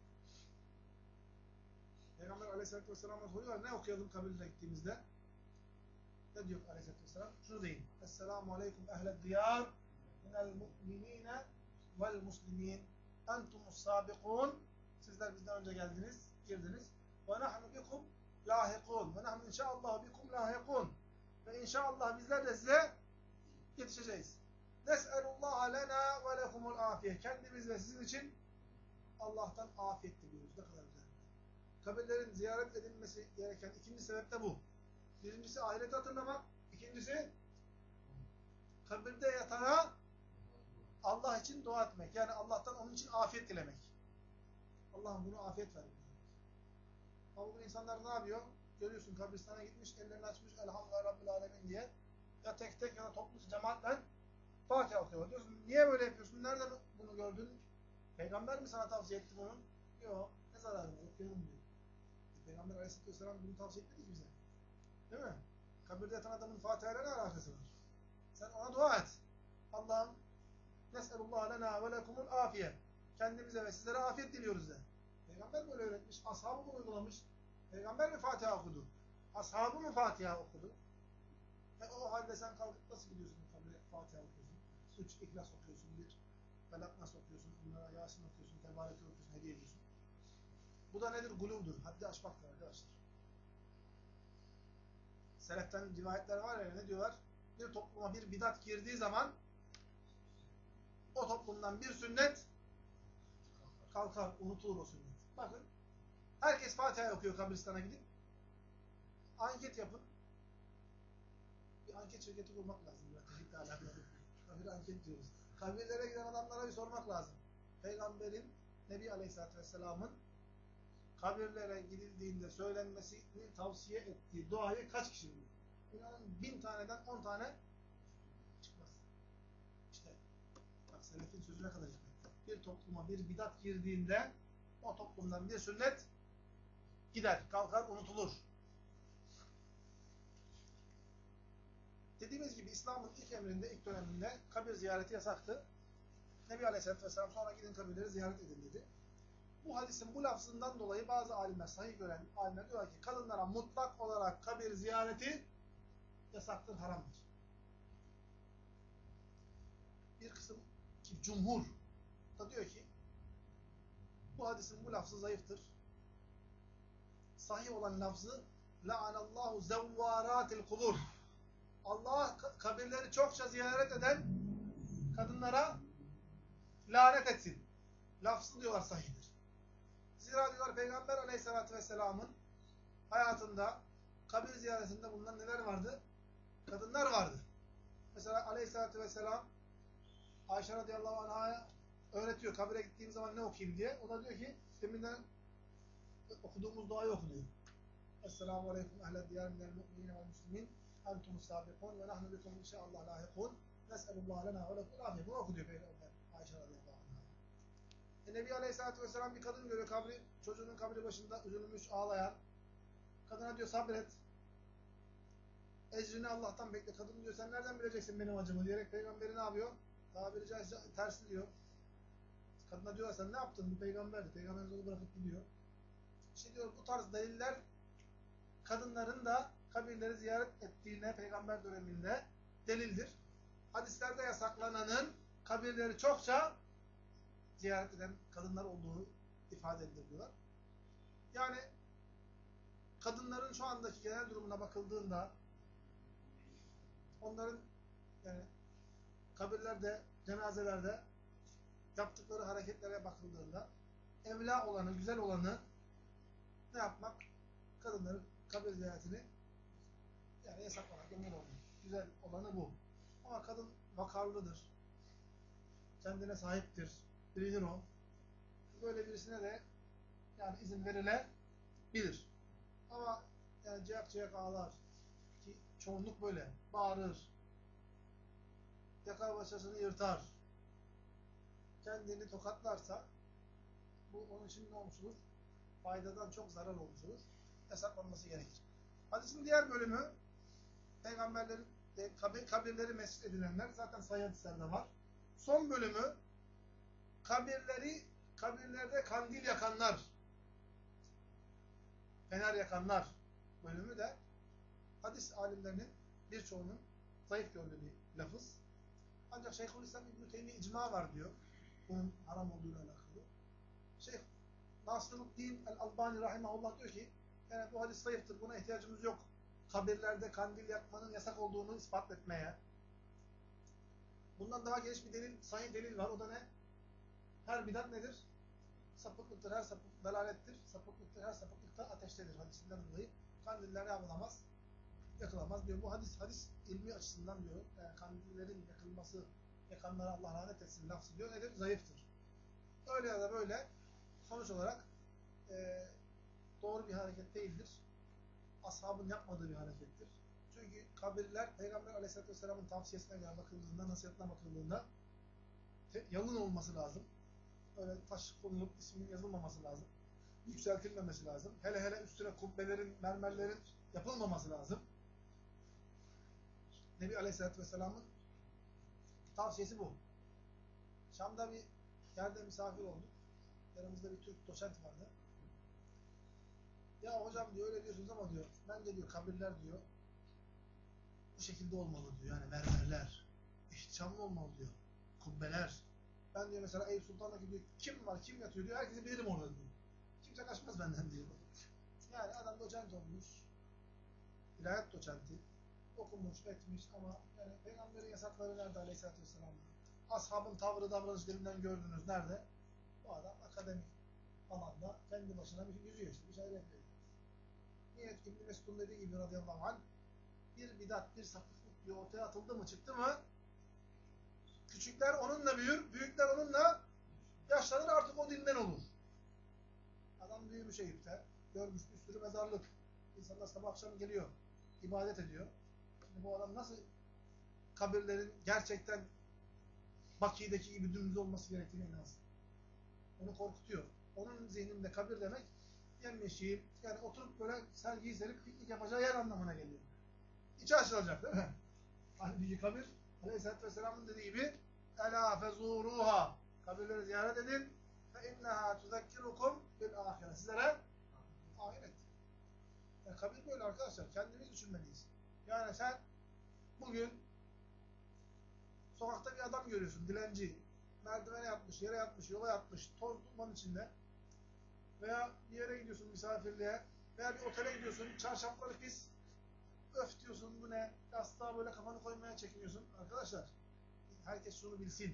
Speaker 1: Peygamber Aleyhisselatü Vesselam'a soruyorlar. Ne okuyalım kabirine gittiğimizde? Ne diyor Aleyhisselatü Vesselam? Şunu deyin. Esselamu aleyküm ehled diyar minel mu'minine vel muslimin entumus sabikun. Sizler bizden önce geldiniz, girdiniz. Ve nahnu bikum lahikun. Ve nahnu inşaallah bikum lahikun. Ve inşallah bizler de size yetişeceğiz. Nes'elullah lena ve lekumul afiye. Kendimiz ve sizin için Allah'tan afiyet diliyoruz. Ne kadar güzel. Kabirlerin ziyaret edilmesi gereken ikinci sebep de bu. Birincisi ahireti hatırlamak. İkincisi kabirde yatana Allah için dua etmek. Yani Allah'tan onun için afiyet dilemek. Allah'ım bunu afiyet ver. Ama bugün insanlar ne yapıyor? Görüyorsun kabristana gitmiş, ellerini açmış elhamdülillah Rabbil Alemin diye. Ya tek tek ya da toplu cemaatle Fatiha okuyor. Diyorsun niye böyle yapıyorsun? Nereden bunu gördün? Peygamber mi sana tavsiye etti bunu? Yok. Ne zararı var? Okuyalım diyor. Peygamber Aleyhisselatü Vesselam bunu tavsiye etmedi ki bize. Değil mi? Kabirde yatan adamın Fatiha ile ne alakası var? Sen ona dua et. Allah'ım nes'elullah lena ve lekumul afiye. Kendimize ve sizlere afiyet diliyoruz de. Peygamber böyle öğretmiş. Ashabı mı uygulamış? Peygamber mi Fatiha okudu? Ashabı mı Fatiha okudu? O halde sen kalkıp nasıl gidiyorsun kabre Fatiha okuyorsun? 3 İhlas okuyorsun, 1 Felak Nas okuyorsun, bunlara Yasin okuyorsun, Tebarek okuyorsun, hediye ediyorsun. Bu da nedir? Guluvdur. Haddi aşmaktır arkadaşlar. Seleften rivayetler var ya ne diyorlar? Bir topluma bir bidat girdiği zaman o toplumdan bir sünnet kalkar, unutulur o sünnet. Bakın, herkes Fatiha okuyor kabristana gidip. Anket yapın. Bir anket şirketi kurmak lazım. Tevhidle alakalı. Bir anket diyoruz. Kabirlere giden adamlara bir sormak lazım. Peygamberin, Nebi Aleyhisselatü Vesselam'ın kabirlere gidildiğinde söylenmesini tavsiye ettiği duayı kaç kişi biliyor? İnanın 1000 taneden 10 tane çıkmaz. İşte bak selefin sözüne kadar hikmet. Bir topluma bir bidat girdiğinde o toplumdan bir sünnet gider, kalkar, unutulur. Dediğimiz gibi İslam'ın ilk emrinde, ilk döneminde kabir ziyareti yasaktı. Nebi Aleyhisselatü Vesselam sonra gidin kabirleri ziyaret edin dedi. Bu hadisin bu lafzından dolayı bazı alimler, sahih gören alimler diyorlar ki kadınlara mutlak olarak kabir ziyareti yasaktır, haramdır. Bir kısım ki cumhur da diyor ki bu hadisin bu lafzı zayıftır. Sahih olan lafzı la'anallahu zevvaratil kubur. Allah kabirleri çokça ziyaret eden kadınlara lanet etsin. Lafzı diyorlar sahihdir. Zira diyorlar Peygamber Aleyhisselatü Vesselam'ın hayatında kabir ziyaretinde bulunan neler vardı? Kadınlar vardı. Mesela Aleyhisselatü Vesselam Ayşe radıyallahu anh'a öğretiyor. Kabire gittiğim zaman ne okuyayım diye. O da diyor ki deminden okuduğumuz duayı oku diyor. Esselamu aleyküm ehled diyar minel mu'minine vel muslimin entumus sabikun ve nahnu bikum inşaallah lahikun nes'elullah lena ve lekum afiyet. Bunu oku diyor Peygamber Ayşe radıyallahu anh'a. Nebi Aleyhisselatü Vesselam bir kadın görüyor çocuğunun kabri başında üzülmüş, ağlayan. Kadına diyor sabret. Ecrini Allah'tan bekle. Kadın diyor sen nereden bileceksin benim acımı diyerek peygamberi ne yapıyor? Tabiri caizse tersliyor. Kadına diyorlar sen ne yaptın? Bu peygamberdi. Peygamberimiz onu bırakıp gidiyor. İşte diyor bu tarz deliller kadınların da kabirleri ziyaret ettiğine peygamber döneminde delildir. Hadislerde yasaklananın kabirleri çokça ziyaret eden kadınlar olduğu ifade edilir diyorlar. Yani kadınların şu andaki genel durumuna bakıldığında onların yani kabirlerde, cenazelerde yaptıkları hareketlere bakıldığında evla olanı, güzel olanı ne yapmak? Kadınların kabir ziyaretini yani yasaklamak, engel olmak. Güzel olanı bu. Ama kadın vakarlıdır. Kendine sahiptir. Bilinir o. Böyle birisine de yani izin verilebilir. Ama yani ciyak ciyak ağlar ki çoğunluk böyle. Bağırır. Yakar başasını yırtar. Kendini tokatlarsa bu onun için ne olmuş olur? Faydadan çok zarar olmuş olur. Yasaklanması gerekir. Hadisin diğer bölümü peygamberlerin kabirleri mescid edilenler zaten sahih hadislerde var. Son bölümü kabirlerde kandil yakanlar, fener yakanlar bölümü de hadis alimlerinin birçoğunun zayıf gördüğü bir lafız. Ancak Şeyhülislam İbn-i Teymiye icma var diyor. Bunun haram olduğuyla alakalı. Şeyh Nasruddin el-Albani rahimahullah diyor ki yani bu hadis zayıftır. Buna ihtiyacımız yok. Kabirlerde kandil yakmanın yasak olduğunu ispat etmeye. Bundan daha geniş bir delil, sahih delil var. O da ne? Her bidat nedir? Sapıklıktır, her sapıklık dalalettir. Sapıklıktır, her sapıklık da ateştedir. Hadisinden dolayı kandiller yapılamaz, yakılamaz diyor. Bu hadis ilmi açısından diyor. Yani kandillerin yakılması, yakanlara Allah lanet etsin lafzı diyor. Nedir? Zayıftır. Öyle ya da böyle sonuç olarak doğru bir hareket değildir. Ashabın yapmadığı bir harekettir. Çünkü kabirler Peygamber Aleyhisselatü Vesselam'ın tavsiyesine göre bakıldığında, nasihatine bakıldığında yalın olması lazım. Öyle taş konulup ismin yazılmaması lazım. Yükseltilmemesi lazım. Hele hele üstüne kubbelerin, mermerlerin yapılmaması lazım. Nebi Aleyhisselatü Vesselam'ın tavsiyesi bu. Şam'da bir yerde misafir olduk. Yanımızda bir Türk doçent vardı. Ya hocam diyor öyle diyorsunuz ama diyor bence diyor kabirler diyor bu şekilde olmalı diyor. Yani mermerler, ihtişamlı olmalı diyor. Kubbeler. Ben diyor mesela Eyüp Sultan'daki diyor kim var, kim yatıyor diyor. Herkesi bilirim orada diyor. Kimse kaçmaz benden diyor. Yani adam doçent olmuş. İlahiyat doçenti. Okumuş, etmiş ama yani Peygamberin yasakları nerede Aleyhisselatü Vesselam'da? Ashabın tavrı, davranışlarından gördünüz nerede? Bu adam akademik alanda kendi başına bir yüzüyor işte. Bir şeyler yapıyor. Niyet İbn-i Mesud'un dediği gibi radıyallahu anh bir bidat, bir sapıklık diyor ortaya atıldı mı, çıktı mı küçükler onunla büyür, büyükler onunla yaşlanır artık o dinden olur. Adam büyümüş Eyüp'te, görmüş bir sürü mezarlık. İnsanlar sabah akşam geliyor, ibadet ediyor. Şimdi bu adam nasıl kabirlerin gerçekten Baki'deki gibi dümdüz olması gerektiğine inansın. Onu korkutuyor. Onun zihninde kabir demek yemyeşil, yani oturup böyle sergiyi serip piknik yapacağı yer anlamına geliyor. İçi açılacak değil mi? Halbuki kabir Aleyhisselatü Vesselam'ın dediği gibi Ela fezuruha kabirleri ziyaret edin fe inneha tuzekkirukum bil ahiret. Sizlere ahiret. Yani kabir böyle arkadaşlar. Kendimiz düşünmeliyiz. Yani sen bugün sokakta bir adam görüyorsun. Dilenci. Merdivene yatmış, yere yatmış, yola yatmış. Toz duman içinde. Veya bir yere gidiyorsun misafirliğe. Veya bir otele gidiyorsun. Çarşafları pis. Öf diyorsun bu ne? Yastığa böyle kafanı koymaya çekiniyorsun. Arkadaşlar herkes şunu bilsin.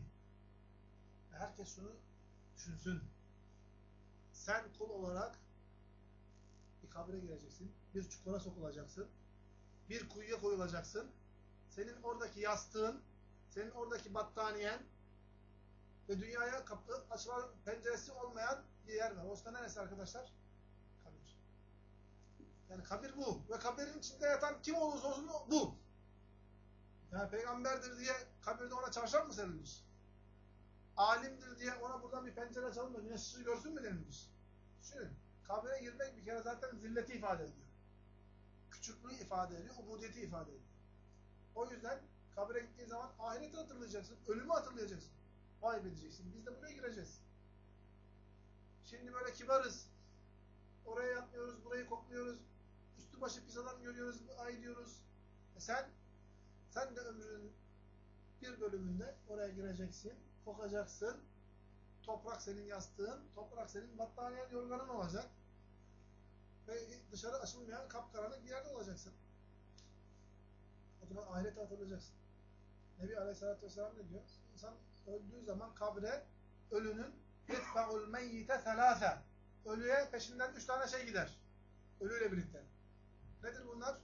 Speaker 1: Herkes şunu düşünsün. Sen kul olarak Bir kabre gireceksin. Bir çukura sokulacaksın. Bir kuyuya koyulacaksın. Senin oradaki yastığın, senin oradaki battaniyen ve dünyaya kapı açılan penceresi olmayan bir yer var. Orası da neresi arkadaşlar? Kabir. Yani kabir bu. Ve kabirin içinde yatan kim olursa olsun bu. Yani peygamberdir diye kabirde ona çarşaf mı serilmiş? Alimdir diye ona buradan bir pencere açalım da güneş ışığı görsün mü denilmiş? Düşünün. Kabre girmek bir kere zaten zilleti ifade ediyor. Küçüklüğü ifade ediyor, ubudiyeti ifade ediyor. O yüzden kabre gittiğin zaman ahireti hatırlayacaksın, ölümü hatırlayacaksın. Vay be diyeceksin. Biz de buraya gireceğiz. Şimdi böyle kibarız. Oraya yatmıyoruz, burayı kokluyoruz. Üstü başı pis adam görüyoruz, ay diyoruz. Sen de ömrünün bir bölümünde oraya gireceksin, kokacaksın. Toprak senin yastığın, toprak senin battaniyen, yorganın olacak. Ve dışarı açılmayan kapkaranlık bir yerde olacaksın. O zaman ahireti hatırlayacaksın. Nebi Aleyhisselatü Vesselam ne diyor? İnsan öldüğü zaman kabre ölünün yetba'ul meyyite selâse. Ölüye peşinden 3 tane şey gider. Ölüyle birlikte. Nedir bunlar?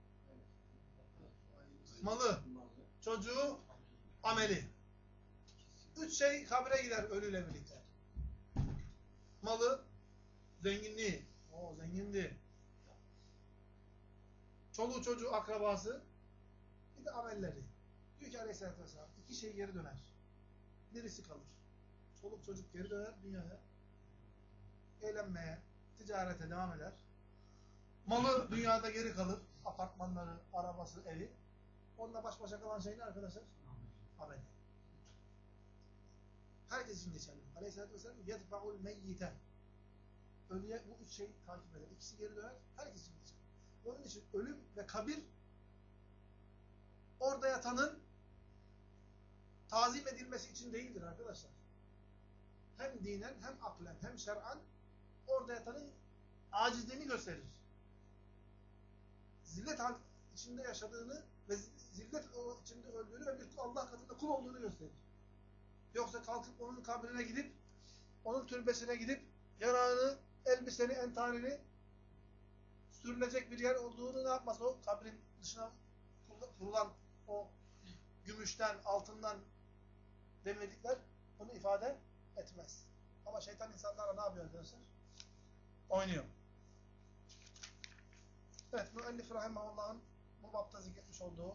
Speaker 1: Malı, çocuğu, ameli. 3 şey kabre gider ölüyle birlikte. Malı, zenginliği. O zengindi. Çoluğu çocuğu akrabası. Bir de amelleri. Diyor ki Aleyhisselatü Vesselam 2 şey geri döner. Birisi kalır. Çoluk çocuk geri döner dünyaya. Eğlenmeye, ticarete devam eder. Malı dünyada geri kalır. Apartmanları, arabası, evi. Onunla baş başa kalan şey ne arkadaşlar? Amel. Herkes için geçerli. Aleyhisselatü Vesselam yetba'ul meyyite. Ölüye bu 3 şey takip eder. İkisi geri döner. Herkes için geçerli. Onun için ölüm ve kabir orada yatanın tazim edilmesi için değildir arkadaşlar. Hem dinen, hem aklen, hem şer'an orada yatanın acizliğini gösterir. Zillet içinde yaşadığını ve zillet içinde öldüğünü ve bir Allah katında kul olduğunu gösterir. Yoksa kalkıp onun kabrine gidip, onun türbesine gidip yanağını, elbiseni, entanini sürülecek bir yer olduğunu ne yapmaz o? Kabrin dışına kurulan o gümüşten, altından demirlikler bunu ifade etmez. Ama şeytan insanlarla ne yapıyor arkadaşlar? Oynuyor. Evet, müellif rahimahullah'ın bu bapta zikretmiş olduğu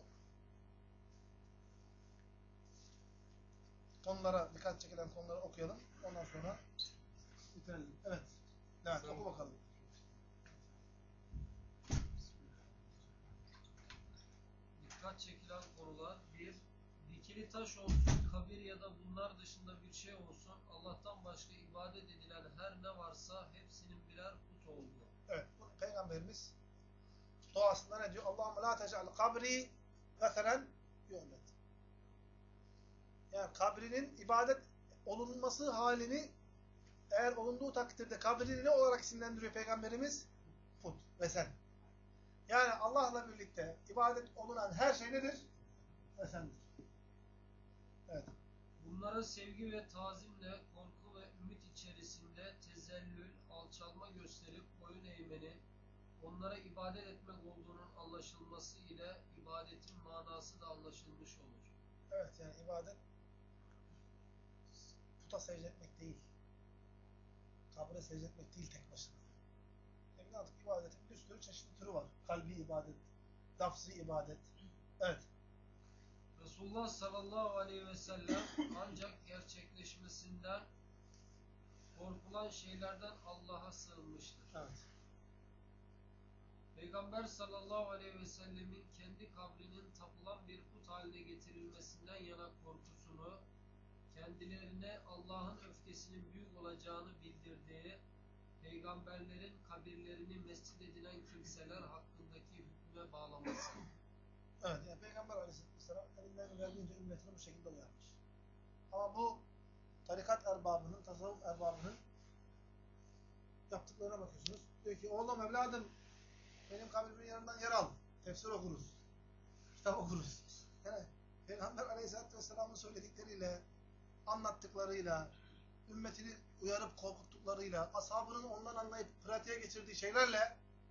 Speaker 1: konulara, dikkat çekilen konuları okuyalım. Ondan sonra bitirelim. Evet. Evet, oku bakalım.
Speaker 3: Dikkat çekilen konular: 1. Dikili taş olsun, kabir ya da bunlar dışında bir şey olsun, Allah'tan başka ibadet edilen her ne varsa hepsinin birer put olduğu.
Speaker 1: Evet, bu Peygamberimiz duasında ne diyor? Allahümme la tec'al kabri veselen yu'bed. Yani kabrinin ibadet olunması halini eğer olunduğu takdirde kabrini ne olarak isimlendiriyor Peygamberimiz? Put, vesen. Yani Allah'la birlikte ibadet olunan her şey nedir? Vesendir. Evet.
Speaker 3: Bunlara sevgi ve tazimle, korku ve ümit içerisinde tezellül, alçalma gösterip boyun eğmenin, onlara ibadet etmek olduğunun anlaşılması ile ibadetin manası da anlaşılmış olur.
Speaker 1: Evet, yani ibadet puta secde etmek değil. Kabre secde etmek değil tek başına. Ne artık ibadetin bir sürü çeşitli türü var. Kalbi ibadet, lafzı ibadet. Evet.
Speaker 3: Resulullah sallallahu aleyhi ve sellem ancak gerçekleşmesinden korkulan şeylerden Allah'a sığınmıştır.
Speaker 1: Evet.
Speaker 3: Peygamber sallallahu aleyhi ve sellemin kendi kabrinin tapılan bir put haline getirilmesinden yana korkusunu, kendilerine Allah'ın öfkesinin büyük olacağını bildirdiği, peygamberlerin kabirlerini mescid edinen kimseler hakkındaki hükme bağlaması.
Speaker 1: Evet, yani Peygamber Aleyhisselam elinden geldiğince ümmetini bu şekilde uyarmış. Ama bu tarikat erbabının, tasavvuf erbabının yaptıklarına bakıyorsunuz. Diyor ki, oğlum evladım benim kabrimin yanından yer al. Tefsir okuruz. Kitap okuruz. Yani Peygamber Aleyhisselatü Vesselam'ın söyledikleriyle, anlattıklarıyla, ümmetini uyarıp korkuttuklarıyla, ashabının ondan anlayıp pratiğe geçirdiği şeylerle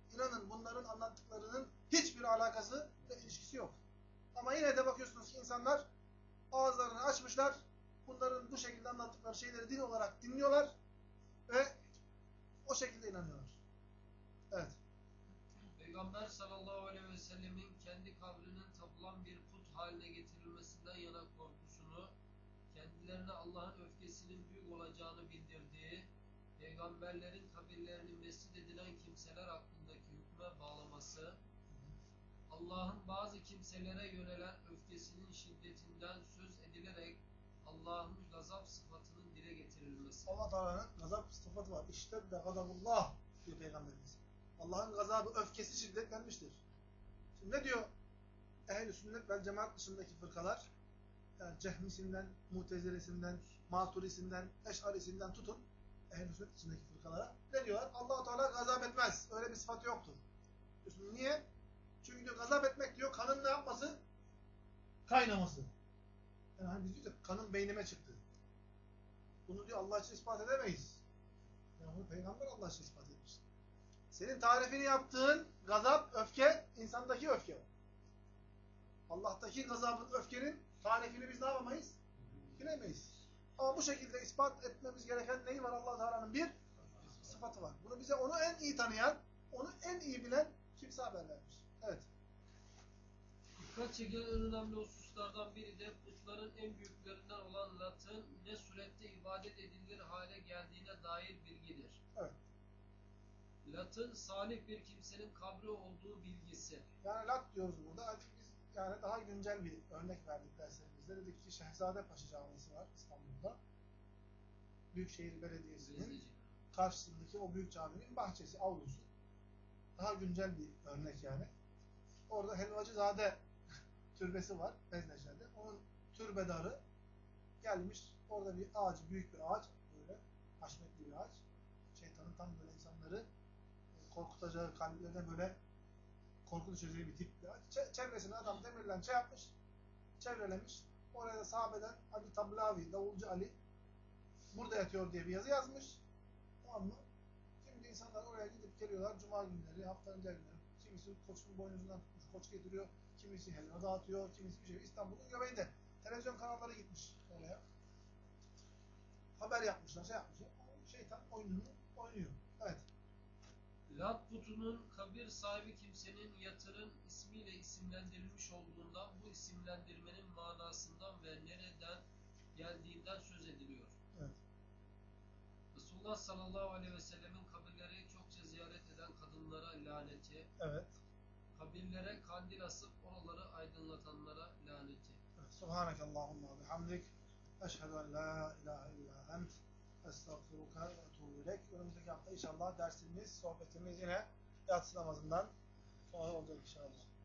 Speaker 1: İnanın bunların anlattıklarının hiçbir alakası ve ilişkisi yok. Ama yine de bakıyorsunuz ki insanlar ağızlarını açmışlar. Bunların bu şekilde anlattıkları şeyleri din olarak dinliyorlar ve o şekilde inanıyorlar. Evet.
Speaker 3: Peygamber sallallahu aleyhi ve sellemin kendi kabrinin tapılan bir put haline getirilmesinden yana korkusunu, kendilerine Allah'ın öfkesinin büyük olacağını bildirdiği, peygamberlerin kabirlerini mescid edilen kimseler hakkındaki hükme bağlaması, Allah'ın bazı kimselere yönelen öfkesinin şiddetinden söz edilerek Allah'ın gazap sıfatının dile getirilmesi.
Speaker 1: Allah Teala'nın gazap sıfatı var. İşte de gazabullah diyor Peygamberimiz. Allah'ın gazabı, öfkesi şiddetlenmiştir. Şimdi ne diyor ehl-i sünnet vel cemaat dışındaki fırkalar? Yani Cehmisinden, Mutezelesinden, Maturisinden, Eş'arisinden tutun ehl-i sünnet dışındaki fırkalara. Ne diyorlar? Allah Teala gazap etmez. Öyle bir sıfatı yoktur. Diyorsun, niye? Çünkü diyor gazap etmek diyor kanın ne yapması? Kaynaması. Yani hani biz diyoruz kanın beynime çıktı. Bunu diyor Allah için ispat edemeyiz. Yani bunu Peygamber Allah için ispat etmiş. Senin tarifini yaptığın gazap, öfke, insandaki öfke o. Allah'taki gazabın, öfkenin tarifini biz ne yapamayız? Bilemeyiz. Ama bu şekilde ispat etmemiz gereken neyi var? Allah Teala'nın bir sıfatı var. Bunu bize onu en iyi tanıyan, onu en iyi bilen kimse haber vermiş. Evet.
Speaker 3: Dikkat çekilen en önemli hususlardan biri de putların en büyüklerinden olan Lat'ın ne surette ibadet edilir hale geldiğine dair bilgidir.
Speaker 1: Evet.
Speaker 3: Lat'ın salih bir kimsenin kabri olduğu bilgisi.
Speaker 1: Yani Lat diyoruz burada. Artık biz yani daha güncel bir örnek verdik derslerimizde. Dedik ki Şehzadepaşa Camisi var İstanbul'da. Büyükşehir Belediyesi'nin karşısındaki o büyük caminin bahçesi, avlusu. Daha güncel bir örnek yani. Orada Helvacızade türbesi var Bezneşe'de. Onun türbedarı gelmiş. Orada bir ağaç, büyük bir ağaç. Böyle haşmetli bir ağaç. Şeytanın tam böyle insanları korkutacağı, kalplerine böyle korku düşeceği bir tip bir ağaç. Çevresine adam demirlen şey yapmış. Çevrelemiş. Oraya da sahabeden Ali Tablavi, Davulcu Ali burada yatıyor diye bir yazı yazmış. Tamam mı? Şimdi insanlar oraya gidip geliyorlar. Cuma günleri, haftanın diğer günleri. Kimisi koçun boynuzundan tutmuş, koç getiriyor. Kimisi helva dağıtıyor. Kimisi bir şey. İstanbul'un göbeğinde. Televizyon kanalları gitmiş oraya. Haber yapmışlar, şey yapmışlar. Şeytan oyununu oynuyor. Evet.
Speaker 3: Lat putunun kabir sahibi kimsenin yatırın ismiyle isimlendirilmiş olduğundan bu isimlendirmenin manasından ve nereden geldiğinden söz ediliyor.
Speaker 1: Evet.
Speaker 3: Resulullah sallallahu aleyhi ve sellemin kabirleri çokça ziyaret eden kadınlara laneti,
Speaker 1: Evet.
Speaker 3: kabirlere kandil asıp oraları aydınlatanlara laneti.
Speaker 1: Subhanakallahumma ve bihamdik. Eşhedü en la ilahe illa ent. Estağfiruka ve etûbü ilek. Önümüzdeki hafta inşallah dersimiz, sohbetimiz yine yatsı namazından sonra olacak inşallah.